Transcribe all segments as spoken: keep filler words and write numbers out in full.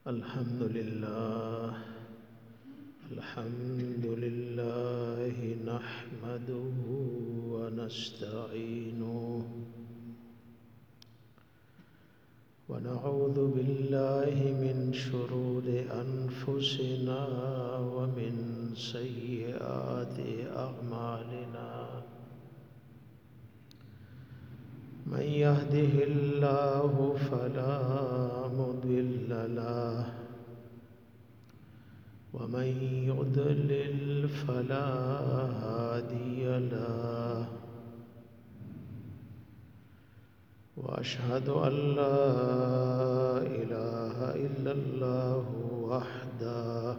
الحمد لله الحمد لله نحمده ونستعينه ونعوذ بالله من شرور أنفسنا ومن سيئات أعمالنا من يهده الله فلا مضل له ومن يضلل فلا هادي له وأشهد أن لا إله إلا الله وحده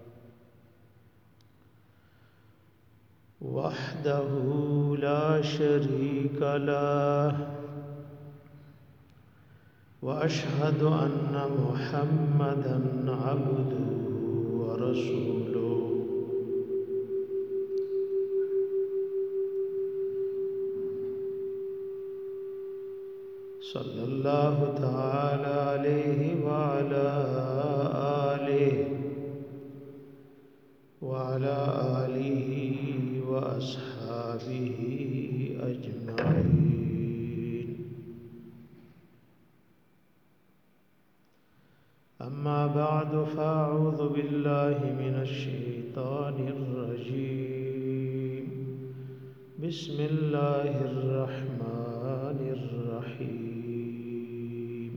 وحده لا شريك له وأشهد أن محمدًا عبده ورسوله صلى الله تعالى عليه وعلى آله وعلى آله وأصحابه أجمعين. أما بعد فأعوذ بالله من الشيطان الرجيم. بسم الله الرحمن الرحيم.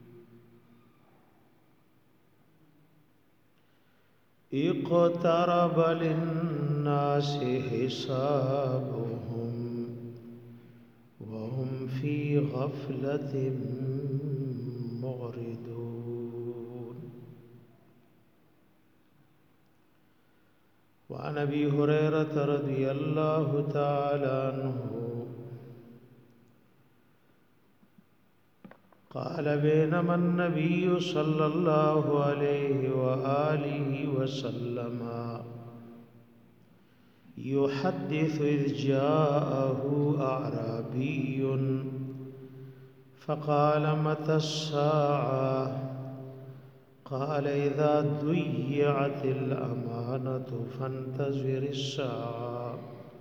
اقترب للناس حسابهم وهم في غفلة معرضون. وعن أبي هريرة رضي الله تعالى عنه قال بينما النبي صلى الله عليه وآله وسلم يحدث إذ جاءه أعرابي فقال متى الساعة؟ قال إذا ضيعت الأمانة فانتظر الساعة.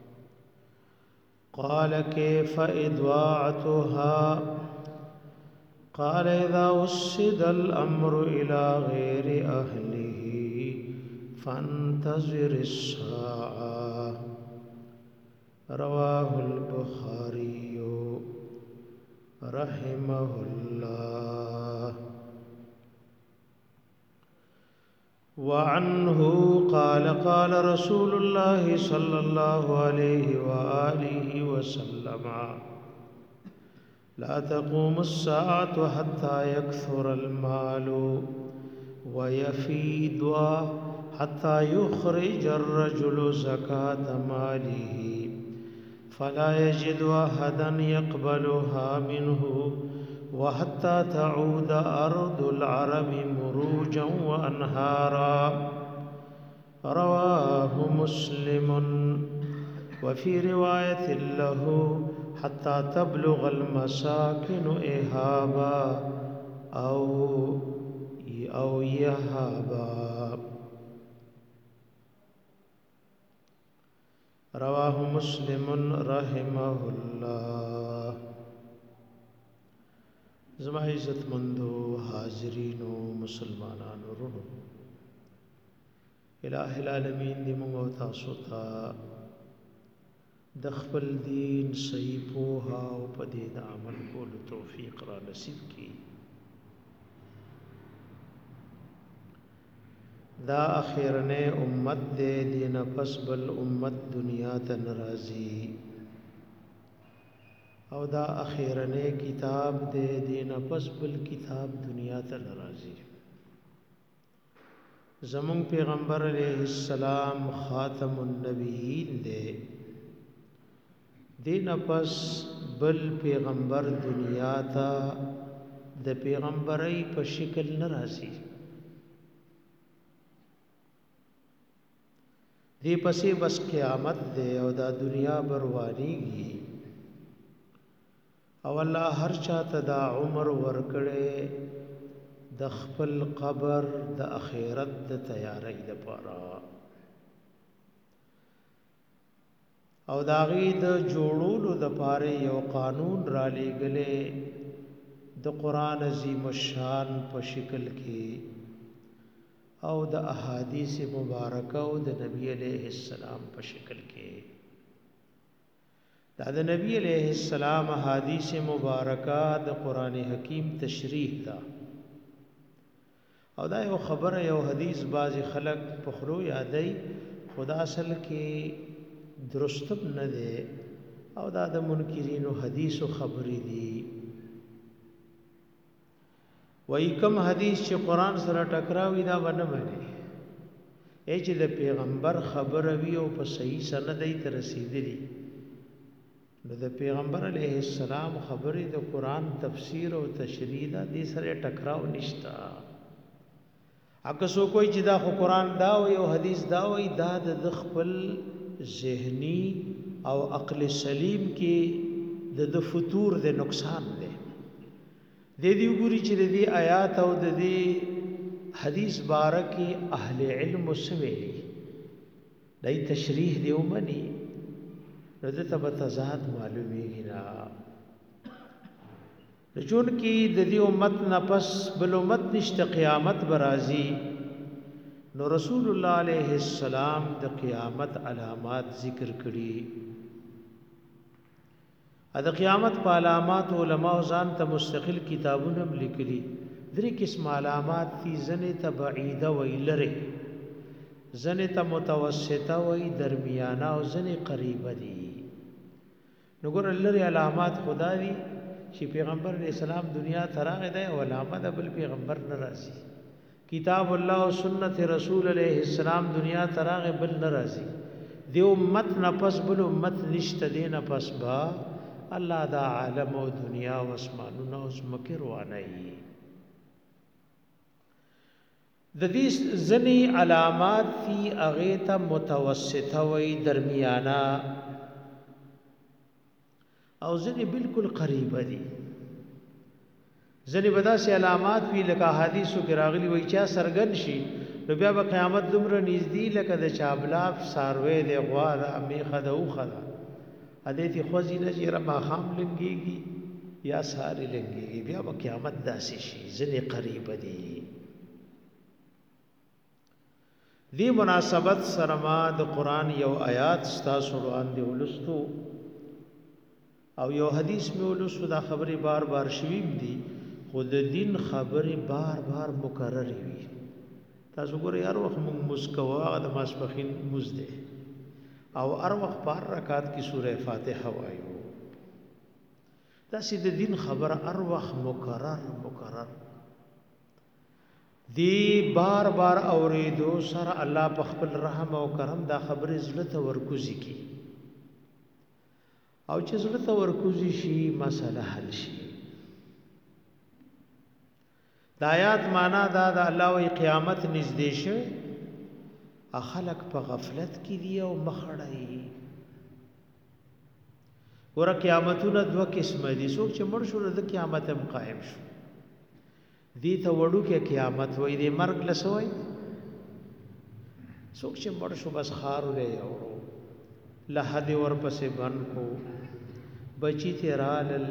قال كيف إضاعتها؟ قال إذا وسد الأمر إلى غير أهله فانتظر الساعة. رواه البخاري رحمه الله. وعنه قال قال رسول الله صلى الله عليه وآله وسلم لا تقوم الساعة حتى يكثر المال ويفيد حتى يخرج الرجل زكاة ماله فلا يجد أحدا يقبلها منه وحتى تعود أرض العرب مروجا وأنهارا. رواه مسلم. وفي رواية له حتى تبلغ المساكن إهابا أو أو يهابا. رواه مسلم رحمه الله. زما عزت مندو حاضرینو مسلمانانو ورونو، الہ العالمین دی موږ تاسو ته د خپل دین صحیح پوهه او په دې د عمل کولو توفیق را نصیب کړي. دا اخیرنه امت دې دین پس بل امت دنیا ته ناراضي او دا اخیرنه کتاب دې دین پس بل کتاب دنیا ته ناراضي. زمون پیغمبر علیہ السلام خاتم النبیین دے دین پس بل پیغمبر دنیا تا د پیغمبرای په شکل ناراضي. دی پسې بس قیامت دے او دا دنیا بروانیږي او الله هر چاته دا عمر ورکړي د خپل قبر د اخرت د تیاری لپاره او داغي د جوړولو د پاره یو قانون را لېګلې د قران عظیم الشان په شکل کې او د احادیث مبارکه او د نبی علیہ السلام په شکل کې دا د نبی علیہ السلام احادیث مبارکه د قران حکیم تشریح دا او دا یو خبره یو حدیث بعض خلق په خلو یادای خدا اصل کې درستم نه ده او دا د منکرینو حدیث او خبرې دي وای کوم حدیث چې قران سره ټکراوي دا ونه مانی ای چې د پیغمبر خبره وی او په صحیح سند ای تر رسیدلی نو د پیغمبر علیه السلام خبرې د قران تفسیر او تشریح دا دې سره ټکراو نشتا اګه سو کوئی چې دا خو قران دا او یو حدیث دا وای دا د خپل ذهنی او عقل سلیم کې د فطور د نقصان دی د دې ګوري چې د دې آیات او د دې حدیث بارکه اهل علم وسوي دای تشریح دی ومني رده ته تضاد معلومیږي نه رجون کې د دې امت نه پس بل امت نشته قیامت برازي نو رسول الله علیه السلام د قیامت علامات ذکر کړي ا د قیامت په علامات علماء ځان ته مستقل کتابونه لیکلي درې قسم علامات دي ځنه ته بعیده ویلره ځنه ته متوسطه وی درمیانه او ځنه قریبه دي نو ګور لري علامات خدا دي چې پیغمبر علیہ السلام دنیا تراغه ده او علامه بل پیغمبر ناراضي کتاب الله او سنت رسول علیہ السلام دنیا تراغه بل ناراضي دی امت نفس بل امت نشته دینه پس با الله دا عالم او دنیا او اسمانونه او زمکه روانه د دې ځنی علامات فی اغیتا متوسطه وی درمیانه او ځنی بالکل قریبه دي ځنی بدا سي علامات وی لکه حدیثو کې راغلي وای چا سرګن شي نو بیا به قیامت دومره نږدې لکه د چابلاف ساروي د غوا د میخه د اوخه ادیتی خوځي نه چې را ما خام لنګيږي یا ساري لنګيږي بیا به قیامت داسې شي ځنی قریبه دي دی مناسبت سره ما د قران یو آیات ستاسو وړاندې ولستو او یو حدیث می ولستو دا خبره بار بار شویم دي خود دین خبره بار بار مکرر وي تاسو ګورئ هر وخت موږ مسکوا د ماسپخین مزده او هر وخت بار رکعات کی سوره فاتحه وایو دا سید دین خبره هر وخت مکرر مکرر دی بار بار اوریدو سره الله په خپل رحم او کرم دا خبره زړه ته ورکوزي کی او چې زړه ته ورکوزي شي مسله حل شي د آیات معنا دا د الله او قیامت نږدې شي خلق په غفلت کې دی او مخړای ور قیامتونه دوه قسمه دي څوک چې مړ شو د قیامت هم قائم شو دی ته وړو کې قیامت وای دی مرګ لسوي څوک چې مړ شو بس خار له اورو لحد ور پسې بن کو بچی تیرال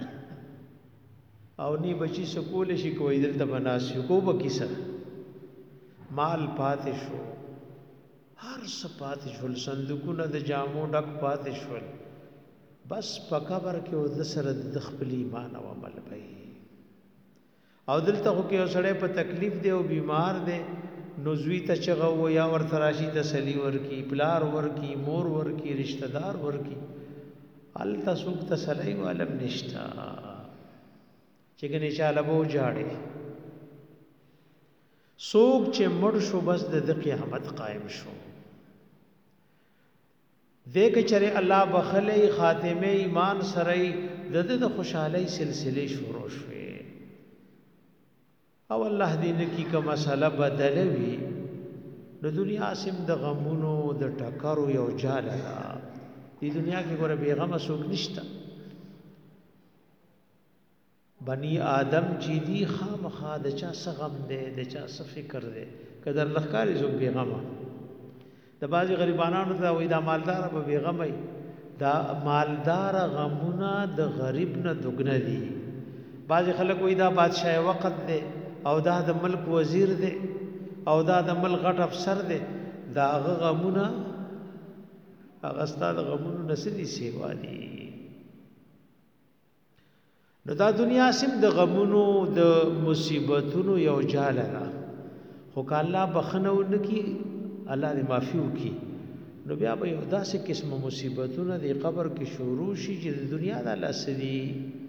او نی بچی سکول شي کوی دلته بناسیو کو بکیسه مال پاتې شو هر څه پاتې شول صندوقونه د جامو ډک پاتې شول بس په قبر کې او د سره د خپل ایمان او عمل پي او دلته خو کې سړی په تکلیف دی او بیمار دی نوزوی ته چغه و یا ورته راشي تسلی ورکی پلار ورکی مور ورکی رشتہ دار ورکی ال تسوک تسلی علم نشتا چګنې چاله بو جاړي سوق چې مړ شو بس د قیامت قائم شو دیکھ چره الله بخلی خاتمه ایمان سره د د خوشحالي سلسله شروع شوه او الله دې نکی کا مساله بدلوي نو دنیا سم د غمونو د ټکرو یو جاله دې دنیا کې ګوره بیغمه سوق نشتا بنی آدم چې دی خامخا د چا څه غم دی د چا څه فکر دی که در لخکاري څوک بېغمه د بعضې غریبانانو ته وایي دا مالداره به بېغمه وي دا مالداره غمونه د غریب نه دوګنه دي بعضې خلک وایي دا بادشاه وقت دی او دا د ملک وزیر دی او دا د ملک غټ افسر دی دا هغه غمونه هغه ستا د غمونو نه څه دي سیوا دي نو دا دنیا سم د غمونو د مصیبتونو یو جاله ده خو که الله بخنه ونکي الله دې معافي وکړي نو بیا به یو داسې قسمه مصیبتونه د قبر کې شروع شي چې د دنیا د الله څه دي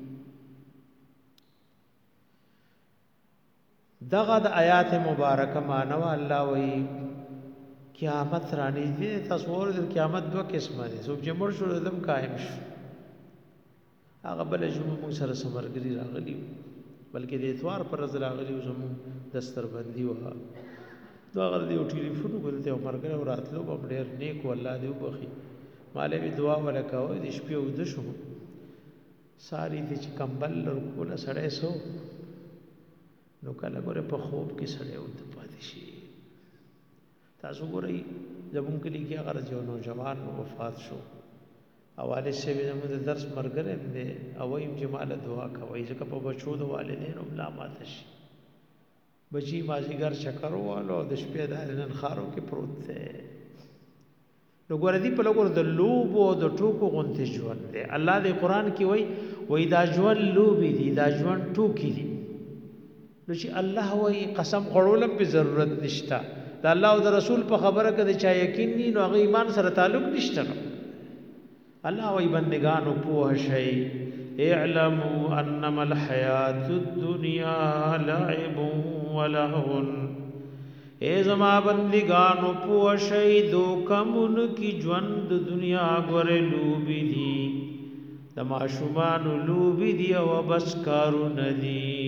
دغه د آیات مبارکه معنی الله وایي قیامت رانږدې تصور د قیامت دوه قسمه دي څوک چې مړ شو دم قائم شو هغه بل جمعه موږ سره سمرګري راغلی بلکې د اتوار پر ورځ راغلی زموږ دستربندي وه دا هغه د یو ټلیفون وکړل ته مرګره او راتلو به ډېر نیک والله دې وبخي مالې مې دعا ولکوه د شپې اوده شو ساری دې چې کمبل ورکوله سړی سو نو کله ګوره په خوب کې سړی اوده پاتې شي تاسو ګورئ زمونږ کلي کې هغه یو نوجوان وفات شو او والد صاحب زموږ د درس ملګری هم دی او وایم چې ماله دعا کوئ ځکه په بچو د والدینو ملا ماته شي بچی مازدیګر چکر ووالو او د شپې د نن ښارو کې پروت دی نو ګوره دې په لګور د لوبو او د ټوکو غونتې ژوند دی الله دې قرآن کې وایي وایي دا ژوند لوبې دي دا ژوند ټوکې دي نو چې الله وایي قسم خوړولم پې ضرورت نشته د الله او د رسول په خبره کې د چا یقین ني نو هغه ایمان سره تعلق نشته نو الله وایي بندگانو پوه شئ اعلموا انما الحیات الدنیا لعب ولهو اے زما بندگانو پوه شئ دو کمون کی ژوند دنیا ګوره لوبې دي د ماشومانو لوبې دي او بس کارونه دي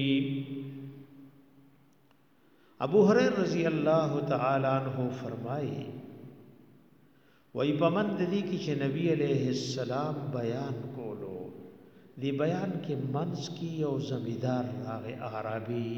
ابو هريره رضی الله تعالی عنہ فرمایي وای پمند دي کی چې نبی علیہ السلام بیان کولو دی بیان کې منس کی یو زمیدار راغی عربی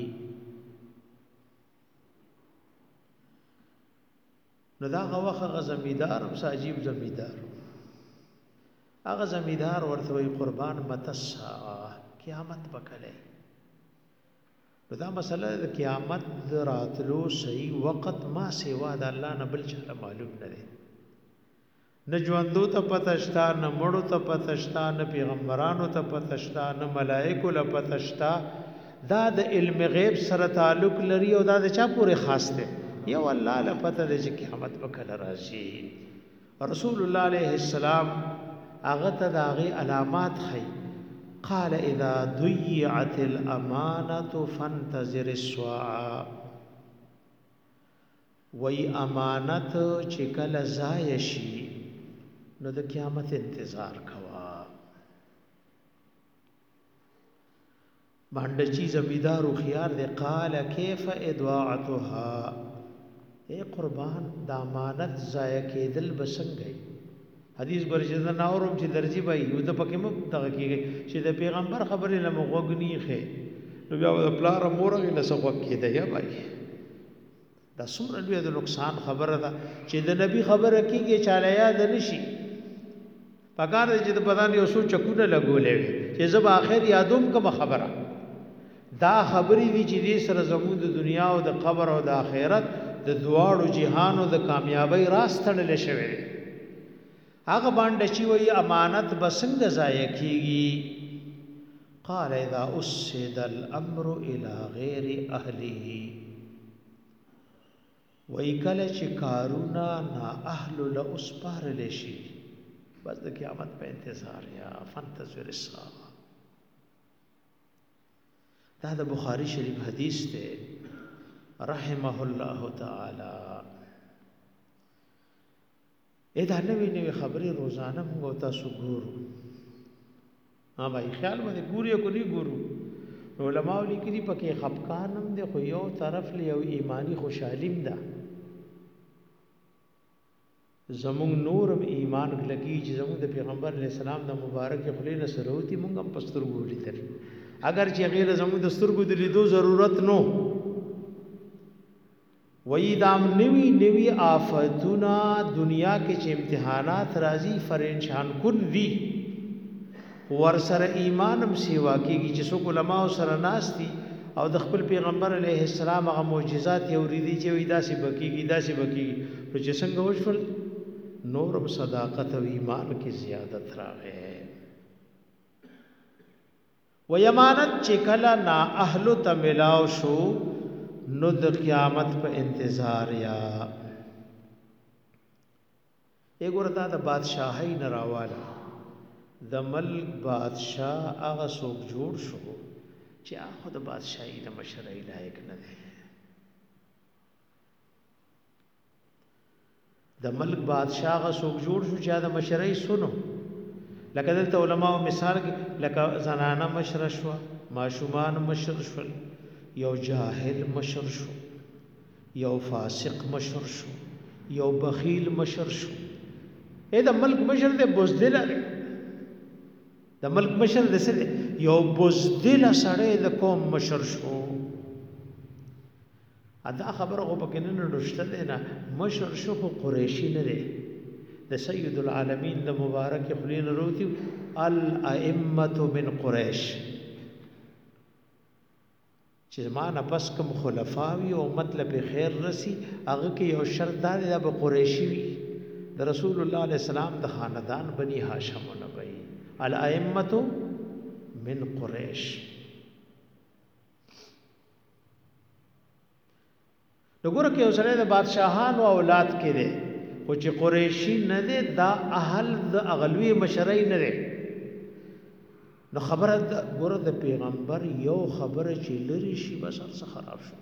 نو دا هغه زمیدار هم عجیب زمیدار هغه زمیدار ورته وی قربان متسا قیامت بکله نو دا مسله د قیامت راتلو صحیح وخت ما سیوا د الله نه بل چا معلوم نه دی نه ژوندو ته پته شته نه مړو ته پته شته نه پیغمبرانو ته پته شته نه ملائکو له پته شته دا د علم غیب سره تعلق لري او دا د چا پورې خاص دی یو الله له پته دی چې قیامت به کله راشي رسول الله علیه السلام هغه ته د هغې علامات ښیي قال اذا ضيعت الامانه فانتظر الساعه وی امانت چې کله ضایع شي نو د قیامت انتظار کوا باندې چې زمیدار خيار دې قال كيف اضاعتها اے قربان د امانت ضایع کېدل بسنګي حدیث برجه نه اورم چې درځي بای یو د پکې مو دغه کېږي چې د پیغمبر خبرې نه مغوګنی خې نو بیا د پلار مورغه نه څه وکړي دی یا بای دا څومره لوی د نقصان خبره ده چې د نبی خبره کېږي چاله یاد نشي پکار دې چې د بدن یو څو چکونه لګولې چې زب اخر یادوم کوم خبره دا خبرې دي چې دې سره زموږ د دنیا او د قبر او د آخرت د دواړو جهان او د کامیابی راز تړل شوی دی هغه باندې چې وی امانت بسنګ ضایع کیږي قال اذا اسد الامر الى غیر اهله وی کله چې کارونا نا اهل له اسپار لشي بس د قیامت په انتظار یا فانتظر الساعه دا د بخاری شریف حدیث ته رحمه الله تعالی اې دا نوې نوې خبرې روزانه موږ تاسو ګورو ها بھائی خیال باندې ګورو کو نه ګورو علماء لیکلي پکې خفقانم دی خو یو طرف له یو ایمانی خوشحالیم ده زمون نورم ایمان لګي چې زمون د پیغمبر علی السلام د مبارک خلی نه سروتی مونږ هم پستر ګوري تر اگر چې غیر زموږ د سترګو د لیدو ضرورت نو وی دام نوی نوی آفتونا دنیا کې چې امتحانات راځي فرنشان کن وی ور سره ایمانم سیوا کېږي چې څوک علما سره ناشتي او د خپل پیغمبر علیه السلام هغه معجزات یې اورېدي چې وی داسې بکیږي داسې بکیږي نو چې څنګه وشول نورم صداقت او ایمان کې زیادت راغی و یمانت چې کله نا اهل ته ملاو شو نو د قیامت په انتظار یا وګورتا د بادشاہي نه راواله د ملک بادشاہ هغه څوک جوړ شو چې هغه د بادشاہي د مشرۍ لایق نه دی د ملک بادشاہ هغه څوک جوړ شو چې د مشرۍ سنو لکه دلته علماء مثال لکه زنانه مشر شو ماشومان مشر شو یو جاهل مشر شو یو فاسق مشر شو یو بخیل مشر شو اې د ملک مشر دې بوزدل د ملک مشر دې سره یو بوزدل سره د قوم مشر شو ادا خبره خو پکې نه نشته دی نه مشر شو خو قریشي نه دی د سید العالمین د مبارک خلین روتی الائمه من قریش چې زمانه پس کوم خلفاوی او مطلب خیر رسی هغه کې یو شرط دا دی د قریشي وي د رسول الله علیه السلام د خاندان بنی هاشم نه وي الائمه من قریش وګوره کې اوسره د بادشاہانو اولاد کې دي خو چې قریشي نه دي دا اهل د اغلوی مشرۍ نه دي نو خبره ګوره د پیغمبر یو خبره چې لري شي بس ارڅ خراب شو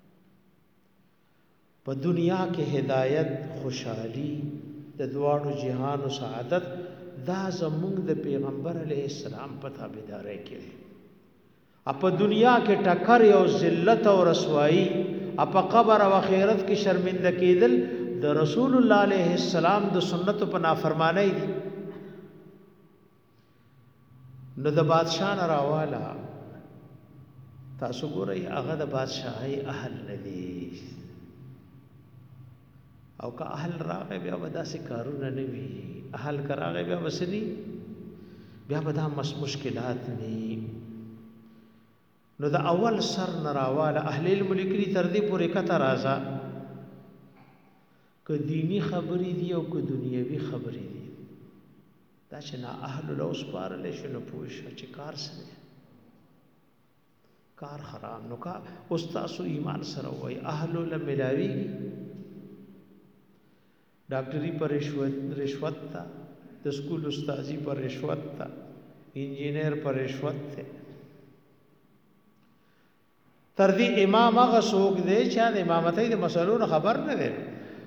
په دنیا کې هدایت خوشحالي د دواړو جهان او سعادت دا زموږ د پیغمبر علیه السلام په تابعدارۍ کې دي په دنیا کې ټکر او ذلت او رسوایی په قبر او آخرت کې شرمنده کېدل د رسول الله علیه السلام د سنت په نافرمانی دي نو د بادشاہ نه راواله تاسو ګورئ هغه د بادشاہي اهل ندي او که اهل راغی بیا به داسې کارونه نه وي اهل که راغی بیا وسدي بیا به دا مس مشکلات ني نو د اول سر نه راواله اهل الملک لري تر دې پورې کته راځه که دینی خبرې دي او که دنیوي خبرې دي دا چې نه اهل له سپارل شي نو پوه شه چې کار سره کار خراب نو کا استاد ایمان سره وای اهل له ملاوي ډاکټري پر رشوت رشوت تا د سکول استادي پر رشوت تا انجینیر پر رشوت ته تر دې امام هغه څوک دی چې د امامتۍ د مسلو خبر نه دی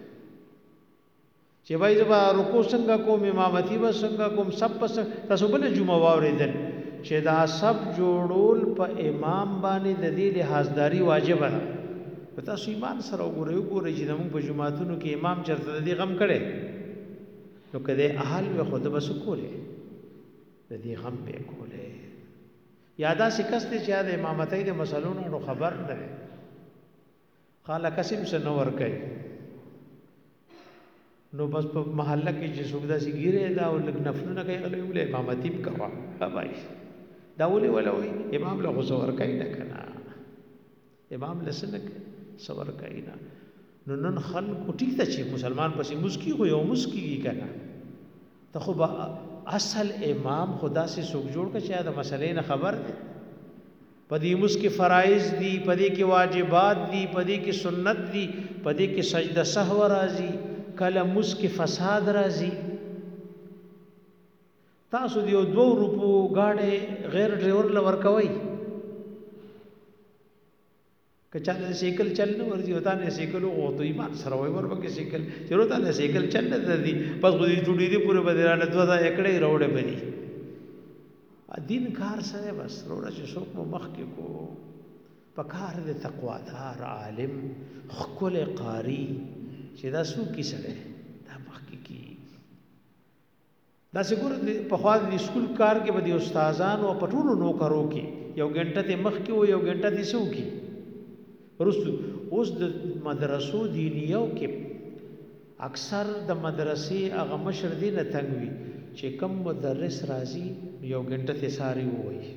چې وای زبا رکوع څنګه کوم امامتي و څنګه کوم سب پس تاسو بل جمعه واوریدل چې دا سب جوړول په امام باندې د دې لحاظداري واجب ده تاسو ایمان سره وګورئ وګورئ چې موږ په جمعاتونو کې امام چرته د دې غم کړي نو کله اهل به خود بس کوله د دې غم به کوله یادا سکست چې د امامتۍ د مسلو نو خبر نه ده خاله قسم سے نو ور کوي نو بس په محله کې چې څوک داسې ګیره دا او لګ نفلونه کوي غلې ولې امامتیم کوا هاي دا ولې ولا وي امام له غوسور کوي نه کنه امام لسنک صبر کوي نه نو نن خلک ټیک ته چې مسلمان پسې مسکی خو یو مسکی کنه ته خو اصل امام خدا سے څوک جوړ کا چې دا مسلې نه خبر دی پدې مسکی فرایض دي پدې کې واجبات دي پدې کې سنت دي پدې کې سجده سهو راځي کله مسکی فساد راځي تاسو دیو دو روپو گاڑی غیر ډرایور لور کوي کچاله سیکل چلنه ورځي وتا نه سیکل او تو ایمان سره وای وربکه سیکل چیرته نه سیکل چلنه دي پس غوډي ټوډي دي پوره بدرانه دوه اکړې روړې بني دین کار سره بس روړه چې څوک مو مخ کې کو پکار دې تقوا دار عالم خپل قاری چې دا سو کی سره دا مخ کې کی دا څنګه په خوا د سکول کار کې به د استادانو او پټولو نو کرو کې یو غنټه ته مخ کې و یو غنټه ته سو کې ورستو اوس د مدرسو دینیو کې اکثر د مدرسې هغه مشر دی نه تنګ وي چې کم مدرس راځي یو غنټه ته ساری وایي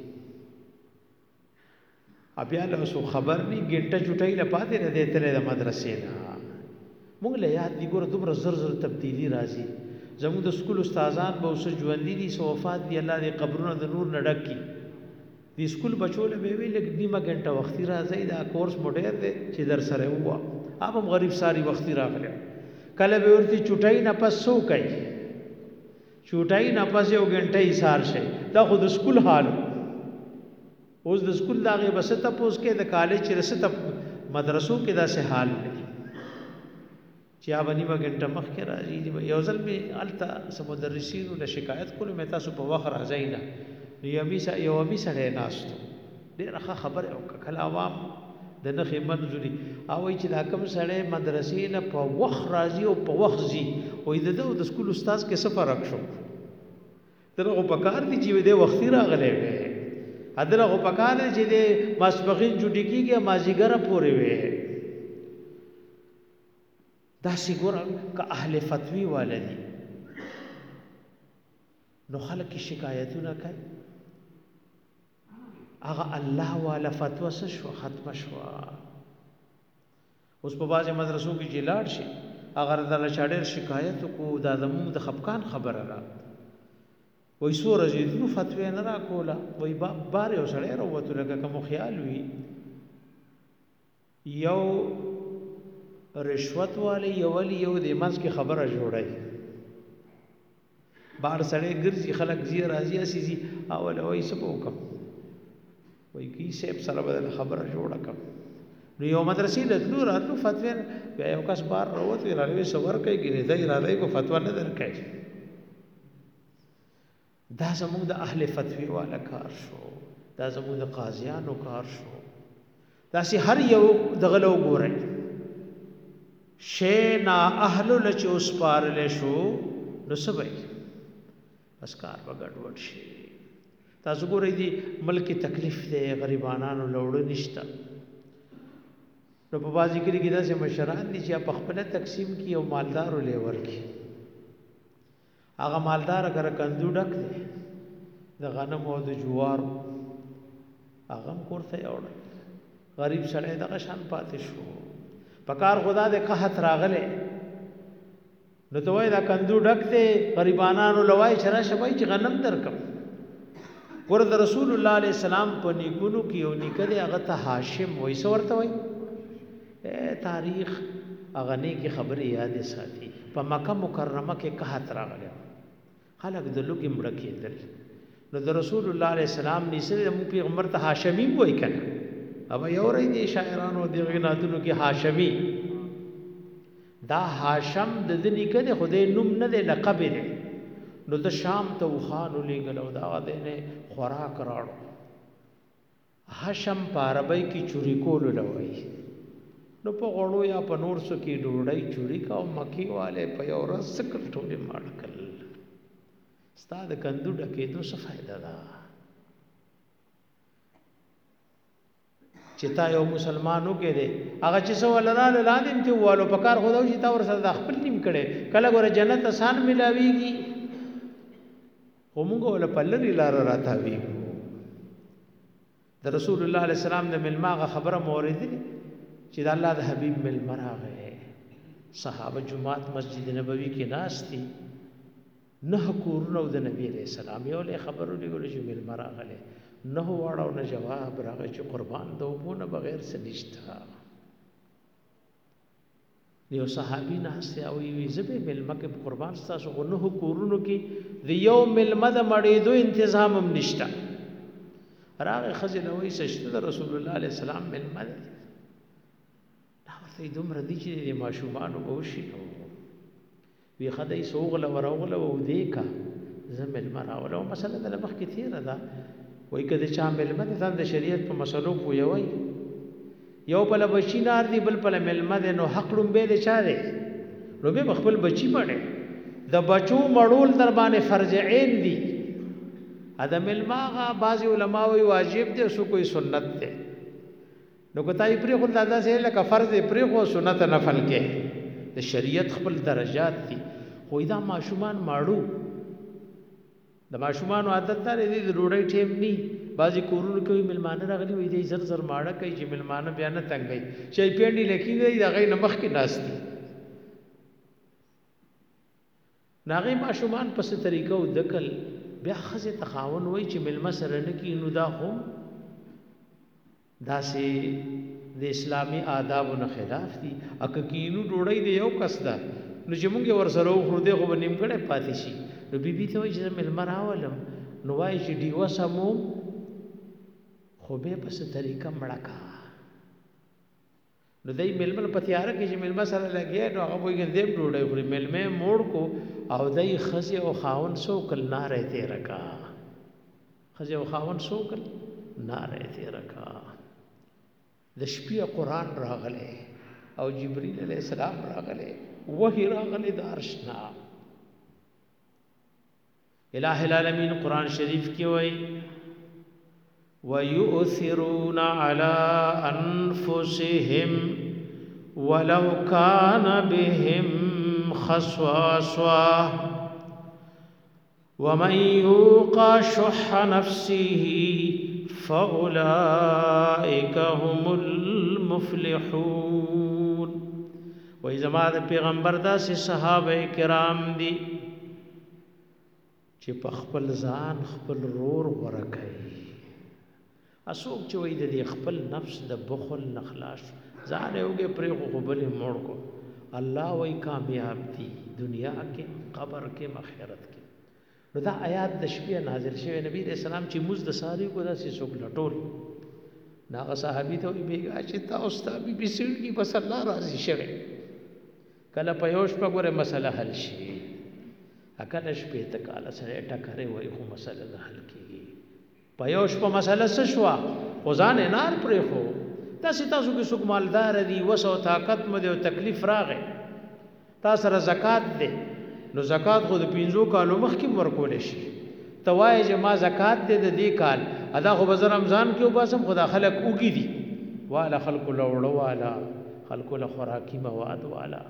بیا له سو خبر ني غنټه چټای له پاتې نه دی ترې د مدرسې نه موږ له یاد دي ګوره دومره زر زر تبدیلی راځي زموږ د سکول استادان به اوس ژوندي دي سو وفات دي الله دې قبرونه د نور نه ډک کړي د سکول بچو له به وی لګ نیمه غنټه وختي راځي دا کورس موډر دی چې در سره هوا اب هم غریب ساری وختي راغله کله به ورته چټای نه پس سو کوي چټای نه پس یو غنټه یې سار شي دا خو د سکول حال اوس د سکول داغه بس ته پوس کې د کالج رسته مدرسو کې دا سه حال دی چې ابني ما غنټه مخ کې راځي یو ځل می التا سمدرسینو له شکایت کولو مې تاسو په وخت راځي نه یومي سره یومي سره ناستو ډېر ښه خبره او کله عوام د نخې منځوري او چې دا کوم سره مدرسې نه په وخت راځي او په وخت زی وې د د سکول استاد کې سفر راکشو دغه په کار دي چې د وختي راغلې وې ادرغه په کار دي چې د ماسپخین جوړی کیږي مازیګره پورې وې دا سیګور که اهل فتوی والدي نو خلک شکایتونه کوي هغه الله والا فتوا شو ختم شو اوس په بازي مدرسو کې جلاړ شي اگر دا چاډر شکایت کو دا زموږ د خپکان خبره را وای سور زیدو فتوا نه را کولا وای با بار یو سړی وروته لکه کوم خیال وی یو رشوت والی یو ولی یو د منځ کې خبره جوړای بار سړی ګرځي خلک زی راځي اسي اول وای څه وکم وای کی سیب سره بدل خبره جوړه کم نو یو مدرسې له تلو راتلو فتوا بیا یو کس بار وروت وی راوي سور کوي ګنې دا اراده کو فتوا نه درکای دا زموږ د اهل فتوی والا کار شو دا زموږ د قاضیانو کار شو دا سي هر یو دغلو ګورای شینا اهل لچ اوس پارل شو نو سبای بس کار بغړ وډ شي تاسو ګورئ دي ملک تکلیف دی غریبانو لوړ نشتا نو په بازی کې دا سه مشران دي چې په خپل تقسیم کی او مالدار ولور کی هغه مالدار اگر کندو ډک دی د غنم او د جوار هغه کوړته یوړ غریب سړی دغه شان پاتې شو پکار خدا دې قحط راغله نو ته وای دا کندو ډک دی غریبانو لوای شرا شبای چې غنم درکم ورته رسول الله علیه السلام په نیکونو کې یو نیکه هغه ته هاشم وای څورته وای تاریخ هغه نه کی خبره یاد ساتي په مکه مکرمه کې قحط راغله خلک د لوګي مړ کېدل نو د رسول الله علیه السلام نسره مو پیغمبر ته هاشمی وای کنه ابا یو رہی دي شاعرانو د غناتونو کې هاشمی دا هاشم د دې نیکه خدای نوم نه دی لقب دی نو د شام ته وخانو لګلو دا د نه خوراک راړو هاشم په عربی کې چوری کول لوي نو په غړو یا په نور سو کې ډوړی چوری کا او مکی والے په یو رس کل ټوله ماړکل استاد کندو ډکې دوه څه فائدہ ده چې تا یو مسلمانو کې دی هغه چې سو ولرال لاندې ته والو پکار خدای چې تا ور سره د خپل نیم کړي کله ګوره جنت آسان ملاويږي همغه ول په لری لار راتاوي د رسول الله علیه السلام د ملماغه خبره مورید چې د الله د حبیب ملمراغه صحابه جمعات مسجد نبوي کې ناس دي نه کورونو د نبی علیہ السلام یو له خبرو لګول چې ملمراغه نه واړو نه جواب راغی چې قربان دوبونه بغیر څه نشتا یو صحابي ناشته او وی زبې ملمکه قربان تاسو غو نه کورونو کې د یو ملمه د مړېدو تنظیم هم نشتا راغی خزنه وی سشته د رسول الله علیه السلام ملمه دا ورته دومره دي چې د ماشومان وبوشي وی خدای سوغله وروغله و دې کا زمل مراوله مسله د مخ کې تیر ده وای کده چا ملمه ده د شریعت په مسلو پویوي یو بل بچی نار دی بل بل ملمه ده نو حق لوم به چا ده نو به خپل بچی مړي د بچو مړول در باندې فرض عین دي ادم الماغه بعض علما وی واجب دی سو کوئی سنت دی نو کتای پری خو دادا سه لکه فرض پری خو سنت نفل کې د شریعت خپل درجات دي خو دا ماشومان ماړو د ماشومان عادت دار دي د روړی ټیم ني بعضی کورونو کې ملمانه راغلي وي دي زر زر ماړه کوي چې ملمانه بیا نه تنګي شي پیډي لکېږي دا غي نمخ کې ناشتي ناغي ماشومان په څه طریقو دکل بیا خزه تخاون وای چې ملما سره نه کې نو دا خو داسې د اسلامي آدابو نه خلاف دي اګه کینو ډوړی دی یو کس دا نو چې مونږ ور سره خو دې خو نیم کړه پاتې شي نو بیبي ته وای چې ملما راولم نو وای چې دیو سمو خو به په څه طریقه مړکا نو دای ململ په تیار کې چې ملما سره لګیا نو هغه وایي دې ډوړی خو ملمه موړ کو او دای خزه او خاون سو کل ناره ته رکا خزه او خاون سو کل ناره ته رکا د شپې قرآن راغله او جبرئیل علیہ السلام راغله وحی راغله د عرشنا الہ العالمین قرآن شریف کې وایي وَيُؤْثِرُونَ عَلَىٰ أَنفُسِهِمْ وَلَوْ كَانَ بِهِمْ خَصَاصَةٌ وَمَنْ يُوقَ شُحَّ نَفْسِهِ فَأُولَئِكَ هُمُ الْمُفْلِحُونَ وہی زمان پیغمبر دا سے صحابہ کرام دی چې په خپل ځان خپل رور ورکړي اسوک چې وای د خپل نفس د بخل نخلاص ځان یوګه پرې خو بلې موړ کو الله وای کامیاب دي دنیا کې قبر کې مخیرت کې نو دا آیات د شپې نازل شوی نبی رسول الله چې موږ د ساری کو داسې څوک لټول ناغه صحابي ته وی بیګا چې تاسو ته بي بي سړي کې بس الله راضي شوی کله په یوش په ګوره مسله حل شي اکل شپې ته کاله سره ټکرې وای خو مسله حل کیږي پيوش په مسله څه شو خدان نار پرې خو تاسو تاسو کې څوک مالدار دي وسو طاقت مده او تکلیف راغې تاسو سره زکات دي نو زکات خو د پینځو کالو مخکې ورکول شي توای چې ما زکات دې د دې کال ادا خو بزر رمضان کې وباسم خدا خلق اوګي دي والا خلق لوړو والا خلق له خوراکي مواد والا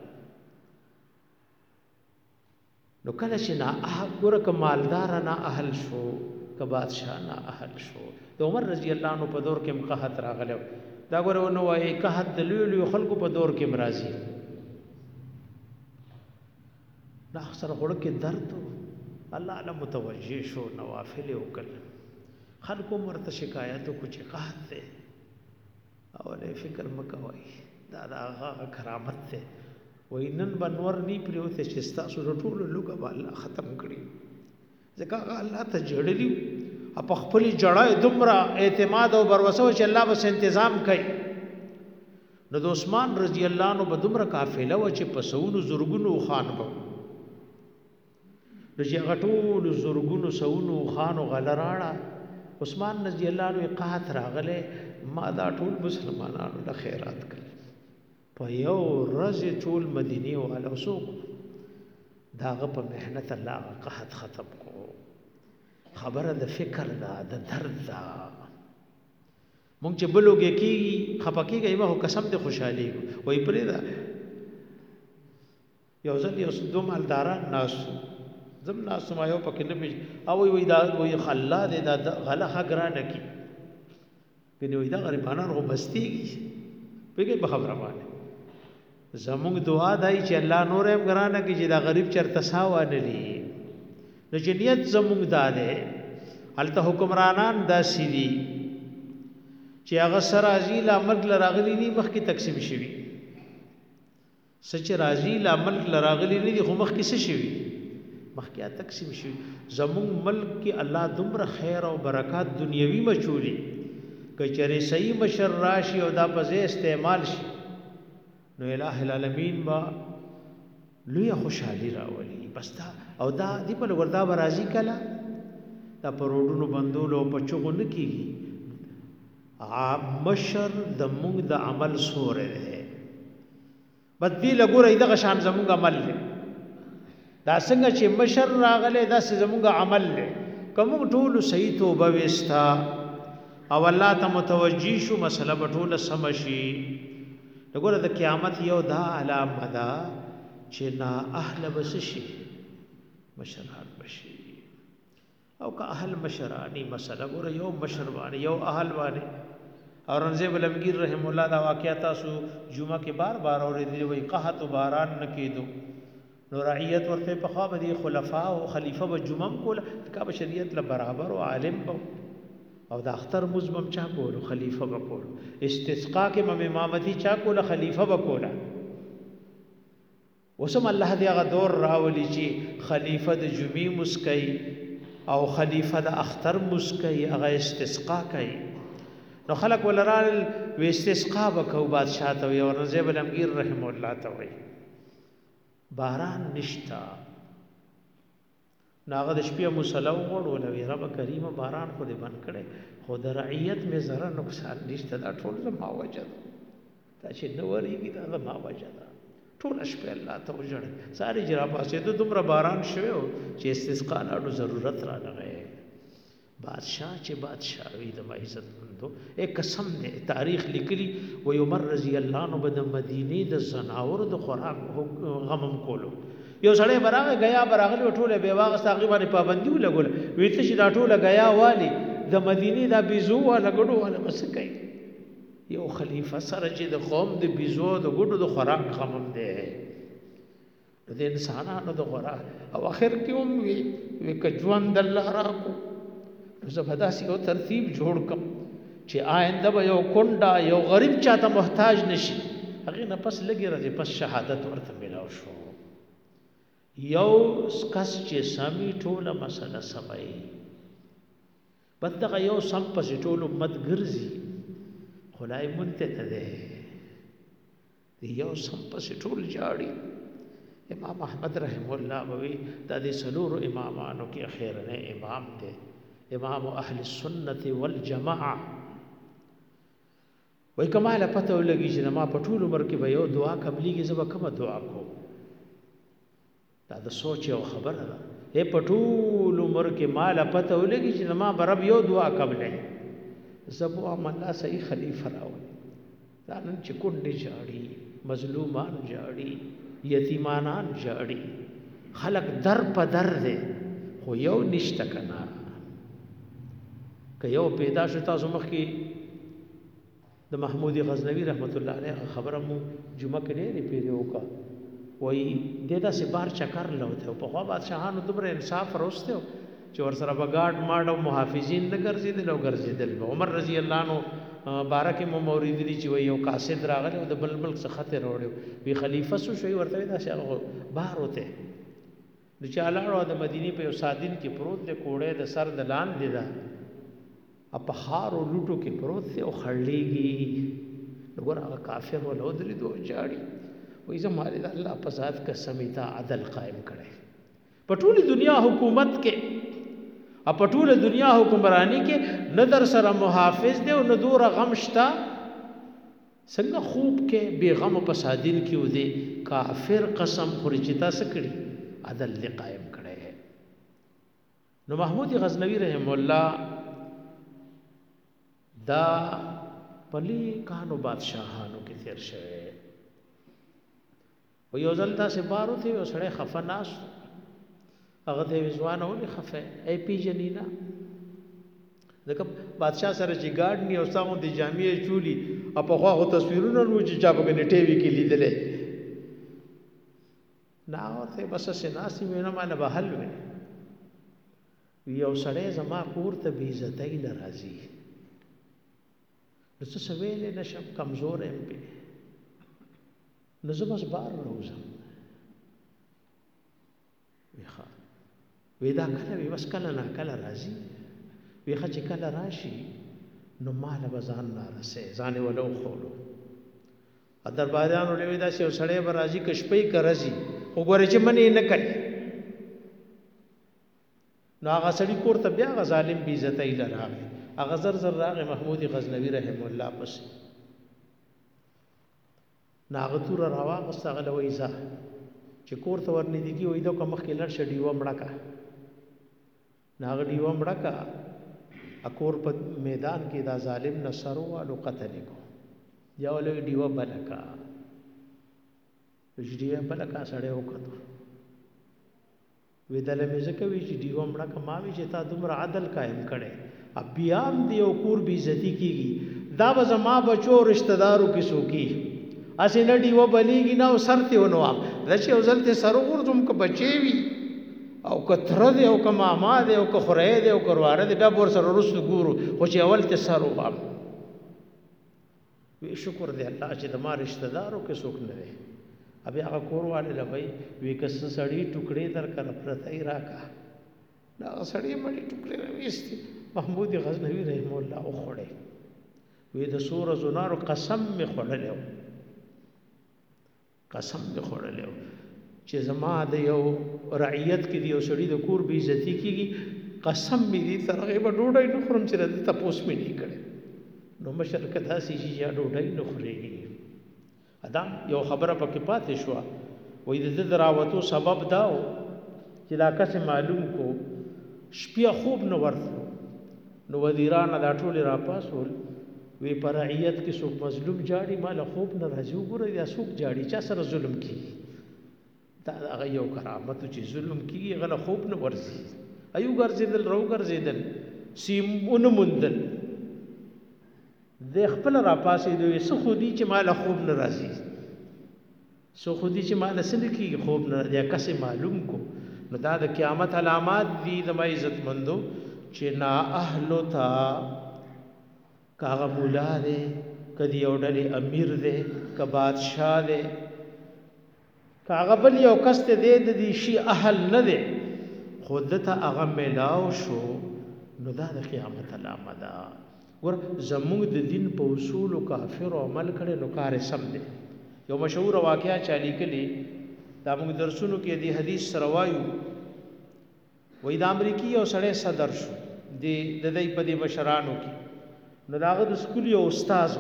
نو کله چې نا ګور کمالدار نه اهل شو ک بادشاہ نه اهل شو د عمر رضی الله عنه په دور کې مقحت راغله دا ګور نو وايي قحط د لولو خلکو په دور کې مرাজি دا سره وړ کې درد الله علم متوجه شو نوافل وکړ خلکو مرته شکایت کو چې قحط ده او له فکر مکوي دا دا کرامت ده وینن بنور نی پریوته چې تاسو ټول لوګه الله ختم کړی ځکه الله ته جړلی په خپل جړای دومره اعتماد او بروسه چې الله بس تنظیم کوي نو د عثمان رضی الله عنه په دومره قافله و چې په سونو زورګونو خان په نو چې غټول زورګونو سونو خانو غلراړه عثمان رضی الله عنه قحط راغله ما دا ټول مسلمانانو له خیرات کړ په یو ورځ ټول مدینه والو سوق داغه په محنت الله قحط ختم کو خبره د فکر دا د درد دا مونږ چې بلوګه کی خپکیږي ما قسم ته خوشحالي وای پرې دا یو ځل یو دوه مالداران ناس زم ناس ما یو پکې نه پېژ او وای دا وای خلا دې دا غله خګرانه کی په وای دا غریبانو غو بستيږي پېګه په خبره باندې زموږ دعا دای چې الله نور هم ګرانه کی چې دا غریب چرته ساوه نه لري نو چې نیت زموږ داده الته حکمرانان داسې دي چې هغه سره راځي لامل لراغلی نه مخ کې تقسیم شوی سچ راځي لامل لراغلی نه دي خو مخ کې څه شوی مخ کې تقسیم شوی زموږ ملک کې الله دومره خیر او برکات دنیوي مچولي کچره صحیح مشر راشي او دا په استعمال شي نو الہ العالمین با لوی خوشحالی راولي بس دا او دا دی په وردا برازي کلا دا پروډونو بندولو په چغو نکیږي عام مشر د موږ د عمل سورې ده بد دی لګورې دغه شان زموږ عمل ده دا څنګه چې مشر راغله دا زموږ عمل ده کوم ټول صحیح توبه وستا او الله ته متوجی شو مسله بټوله سمشي وګوره د قیامت یو دا علامه ده چې نا اهل بس شي مشران بشي او که اهل مشرانی مسله ګوره یو مشروانی یو اهل وانی اورنګزیب علمگیر رحم الله دا واقعیا تاسو جمعه کې بار بار اورېدلی وای قحط باران نکیدو نو رعیت ورته په خوا باندې خلفا او خلیفہ به جمعه کول کا به شریعت له برابر او عالم به او د اختر مزمم چا کول خلیفہ به کول استسقا کې مم امامتی چا کول خلیفہ به کول وسم الله دې هغه دور راولي چې خلیفہ د جمعې مسکی او خلیفہ د اختر مسکی هغه استسقا کوي نو خلق ولرال و استسقا وکاو بادشاہ ته یو رضی علمگیر رحم الله ته وي باران نشتا ناغه د شپې مصلو غوړول وی رب کریم باران خو دې بند کړي خو د رعیت می زره نقصان نشته دا ټول زما وجه دا چې نورېږي دا زما وجه ده ټول شپه الله ته وجړ ساری جرا پاسې ته دومره باران شوی چې استسقا لاړو ضرورت را لغې بادشاہ چې بادشاہ وي د عزت مندو ایک قسم نه تاریخ لیکلی و عمر رضی الله عنه د مدینه د زناور د خوراک غمم کولو یو سړی براغه غیا براغلی ټوله به واغ ساقي باندې پابندي ولګول ویته چې دا ټوله غیا والی د مدینه د بيزو ولا ګډو ولا مسکای یو خلیفہ سره چې د قوم د بيزو د ګډو د خوراک غمم دی د انسانانو د خوراک او اخر کې هم وی وکجوان د الله راکو زبرداستی یو ترتیب جوړ کم چې آینده به یو کونډه یو غریب چاته محتاج نشي هغه نه پس لګي راځي پس شهادت ورته ملاو شو یو کس چې سامي ټوله مسله سمای بدغه یو سم پس ټوله امت ګرځي خدای مونته نه ده یو سم پس ټول جاړي امام احمد رحم الله وی د دې سلور امامانو کې اخیرنه امام دی امام اهل السنت والجماعه وای کماله پته ولګی چې ما په ټول عمر کې به یو دعا قبليږي زما کومه دعا کو دا د سوچ او خبره ده اے په ټول عمر کې مال پته ولګی چې ما به رب یو دعا قبلای زبو الله صحیح خلیفہ راوي دا نن چې کونډې جاړي مظلومان جاړي یتیمانان جاړي خلق در په در دي خو یو نشته کنه که یو پیدا شو تاسو مخ کې د محمود غزنوی رحمت الله علیه خبره مو جمعه کې لري پیری وکا وای ددا سه بار چکر لوته په خوا بادشاہانو دومره انصاف روسته چې ور سره بغاټ ماډو محافظین نه ګرځیدل او ګرځیدل عمر رضی الله عنه بارک مو مورید دي چې وای یو قاصد راغله او د بلبل څخه خطر وروړو وی خلیفہ سو شوی ورته دا شغه بهر وته د چالاړو د مدینه په یو سادین کې پروت د کوړې د سر د لان دی دا په خار او لوټو کې پروت دی او خړلېږي وګور هغه کافر ولا ودري دوه جاړي وای زماره د الله په ذات قسم تا عدل قائم کړي په ټول دنیا حکومت کې په ټول دنیا حکمرانی کې نظر سره محافظ دی او ندور غمشتا څنګه خوب کې بیغم په سادین کې ودی کافر قسم خوري چې تاسو کړي عدل دې قائم کړي نو محمود غزنوی رحم الله دا پلی کانو بادشاہانو کې تیر شوه و یو ځل تاسو بارو ته یو سړی خفه ناس هغه ته وځوانه ولې خفه ای پی جنینا دغه بادشاہ سره چې ګارد نی او ساغو د جامعې چولی په خوا غو تصویرونه نو چې چا په ټي وي کې لیدلې نا ورته بس سناسي مینه ما نه بحل وې یو سړی زما کور ته بی عزتۍ ناراضي نو څه سویلې نشم کمزور ام پی نو زه بس بار روزم ویخه وی دا کله وی بس کله نه کله راځي ویخه چې کله راشي نو مال به ځان نه رسې ځان ولو خولو ا درباریانو لوي دا چې سړی به راځي کشپې کرځي وګوره چې منی نه کوي نو هغه سړی کور ته بیا غ ظالم بی عزتۍ لراغی هغه زر زر راغی محمود غزنوی رحم الله پس ناغتور راواغست هغه له وایزا چې کور ته ورنږدې کی وای دا کوم مخکې لړ شډی و مړه کا ناغ ډیوه مړه کا اکور په میدان کې دا ظالم نصرو والو قتل کو یا ولې ډیوه بلکا ډیوه بلکا سړی وکړو وې دله مې ځکه وی چې ډیوه مړه کا ما وی چې تا دومره عدل قائم کړي اب بیا هم دی او کور بی عزتی کیږي دا به زما بچو رشتہ دارو کې سوکی اسی نه ډیوه بلیږي نه او سرته ونو دا چې وزلته سر ورزم ک بچي وی او کتر دی او ک ماما دی او ک خورې دی او کرواره دی بیا ور سره رسل ګورو خو چې اول ته سر وام وی شکر دی الله چې د ما رشتہ دارو کې سوک نه دی ابي هغه کور والے لوي وی کس سړی ټوکړې در کړ پرتای راکا دا سړی مړی ټوکړې راويستي محمود غزنوي رحم الله او خوړې وی د سور زنار قسم می خوړلې قسم می خوړلې چې زما د یو رعیت کې دی یو سړی د کور بی عزتی کیږي قسم می دي ترغه به ډوډۍ نه خورم چې د تاسو مې نه کړې نو مشر کدا سي چې یا ډوډۍ نه خوري ادم یو خبره پکې پاتې شو وې د دراوتو سبب داو چې دا کس معلوم کو شپه خوب نه ورته نو وزیران دا ټول را پاسول وی پر رعیت کې څوک مظلوم جاړي مال خوب نه راځي وګوره یا څوک جاړي چا سره ظلم کوي دا هغه یو کرامت چې ظلم کوي غل خوب نه ورځي ایو ګرځیدل رو ګرځیدل سیمون مندل د خپل را پاسې دوی سو خودي چې مال خوب نه راځي سو خودي چې مال سن کې خوب نه راځي کسه معلوم کو نو دا د قیامت علامات دي د ما عزت مندو چې نا اهل تا کاغه مولا دے کدی یو ډلې امیر دے ک بادشاہ دے کاغه بل یو کس ته دے د دې شي اهل نه دے خود ته هغه ملاو شو نو دا د قیامت علامه ده ور زموږ د دین په اصول او کافر عمل کړي نو کار سم دي یو مشهور واقعیا چالي کلی دا موږ درسونو کې دی حدیث سره وایو وې د امریکای یو سړی صدر شو د د دې په دې مشرانو کې نو داغه د سکول یو استاد